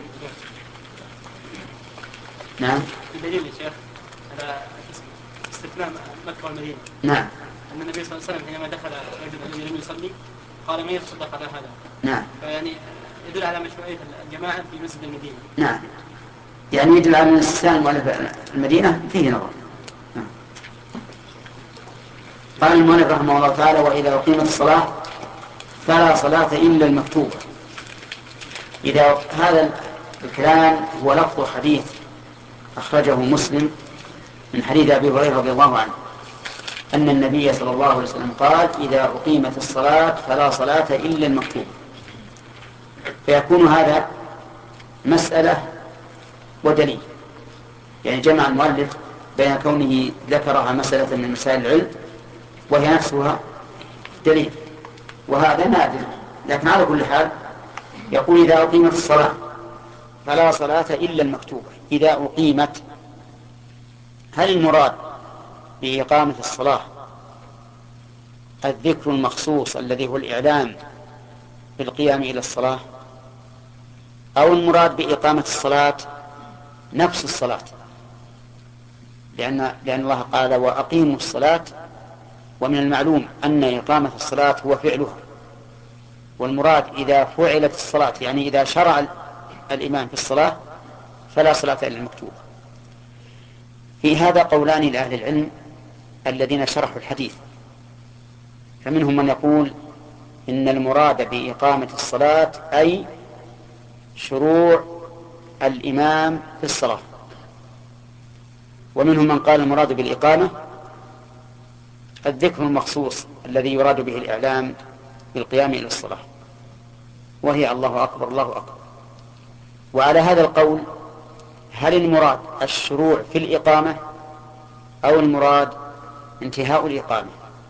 نعم. الدليل يا شيخ على استثناء مكة والمدينة. نعم. أن النبي صلى الله عليه وسلم حينما دخل رجل الذي لم يصلي قال من يتصدق على هذا. نعم. فيعني يدل على مشروعية الجماعة في مسجد المدينة. نعم. يعني يدل على الاستثناء مؤلف المدينة فيه نظر. نعم. قال المؤلف رحمه الله تعالى: وإذا أقيمت الصلاة فلا صلاة إلا المكتوبة. إذا هذا الكلام هو لفظ حديث أخرجه مسلم من حديث أبي هريرة رضي الله عنه أن النبي صلى الله عليه وسلم قال: إذا أقيمت الصلاة فلا صلاة إلا المكتوبة. فيكون هذا مسألة ودليل، يعني جمع المؤلف بين كونه ذكرها مسألة من مسائل العلم وهي نفسها دليل، وهذا نادر. لكن على كل حال يقول: إذا أقيمت الصلاة فلا صلاة إلا المكتوبة. إذا أقيمت، هل المراد بإقامة الصلاة الذكر المخصوص الذي هو الإعلام بالقيام إلى الصلاة، أو المراد بإقامة الصلاة نفس الصلاة؟ لأن, لأن الله قال: وأقيموا الصلاة، ومن المعلوم أن إقامة الصلاة هو فعلها، والمراد إذا فعلت الصلاة يعني إذا شرع الإمام في الصلاة فلا صلاة إلا المكتوبة. في هذا قولان لأهل العلم الذين شرحوا الحديث، فمنهم من يقول إن المراد بإقامة الصلاة أي شروع الإمام في الصلاة، ومنهم من قال المراد بالإقامة الذكر المخصوص الذي يراد به الإعلام بالقيام إلى الصلاة، وهي الله أكبر الله أكبر. وعلى هذا القول هل المراد الشروع في الإقامة أو المراد انتهاء الإقامة؟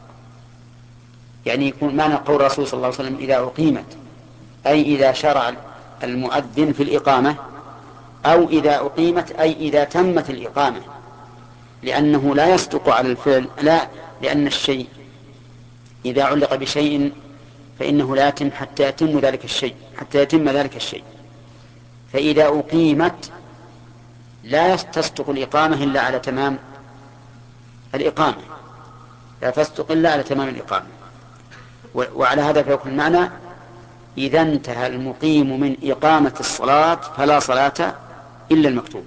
يعني يكون معنى قول الرسول صلى الله عليه وسلم: إذا أقيمت، أي إذا شرع المؤذن في الإقامة، أو إذا أقيمت أي إذا تمت الإقامة، لأنه لا يصدق على الفعل، لا، لأن الشيء إذا علق بشيء فإنه لا يتم حتى يتم ذلك الشيء حتى يتم ذلك الشيء. فإذا أقيمت لا تصدق الإقامة إلا على تمام الإقامة، لا تصدق إلا على تمام الإقامة. وعلى هذا فيكون المعنى: إذا انتهى المقيم من إقامة الصلاة فلا صلاة إلا المكتوبة.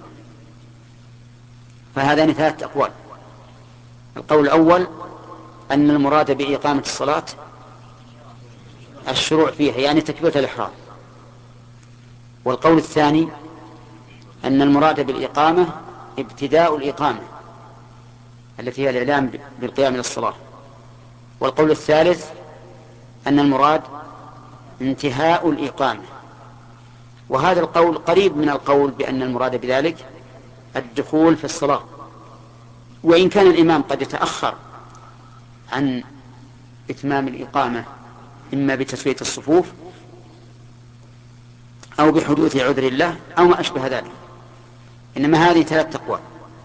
فهذان ثلاثة أقوال. القول الأول أن المراد بإقامة الصلاة الشروع فيها يعني تكبيرة الإحرام. والقول الثاني أن المراد بالإقامة ابتداء الإقامة التي هي الإعلام بالقيام إلى الصلاة. والقول الثالث أن المراد انتهاء الإقامة. وهذا القول قريب من القول بأن المراد بذلك الدخول في الصلاة، وإن كان الإمام قد يتأخر عن إتمام الإقامة إما بتسوية الصفوف أو بحدوث عذر الله أو ما أشبه ذلك. إنما هذه ثلاث أقوال.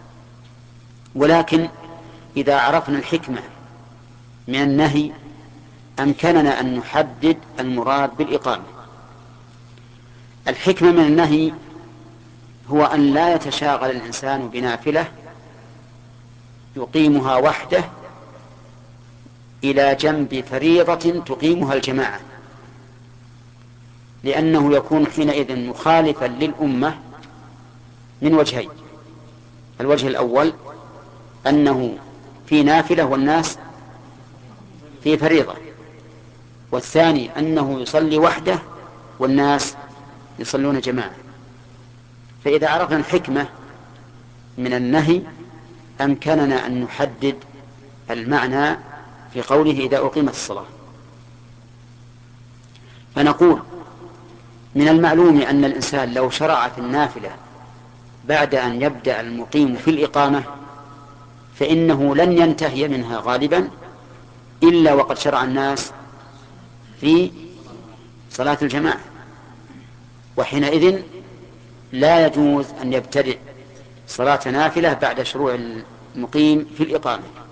ولكن إذا عرفنا الحكمة من النهي أمكننا أن نحدد المراد بالإقامة. الحكمة من النهي هو أن لا يتشاغل الإنسان بنافلة يقيمها وحده إلى جنب فريضة تقيمها الجماعة، لأنه يكون حينئذ مخالفا للأمة من وجهين: الوجه الأول أنه في نافلة والناس في فريضة، والثاني أنه يصلي وحده والناس يصلون جماعة. فإذا عرفنا الحكمة من النهي أمكننا أن نحدد المعنى في قوله إذا أقيمت الصلاة. فنقول من المعلوم أن الإنسان لو شرع في النافلة بعد أن يبدأ المقيم في الإقامة فإنه لن ينتهي منها غالبا إلا وقد شرع الناس في صلاة الجماعة، وحينئذ لا يجوز أن يبتدئ صلاة نافلة بعد شروع المقيم في الإقامة.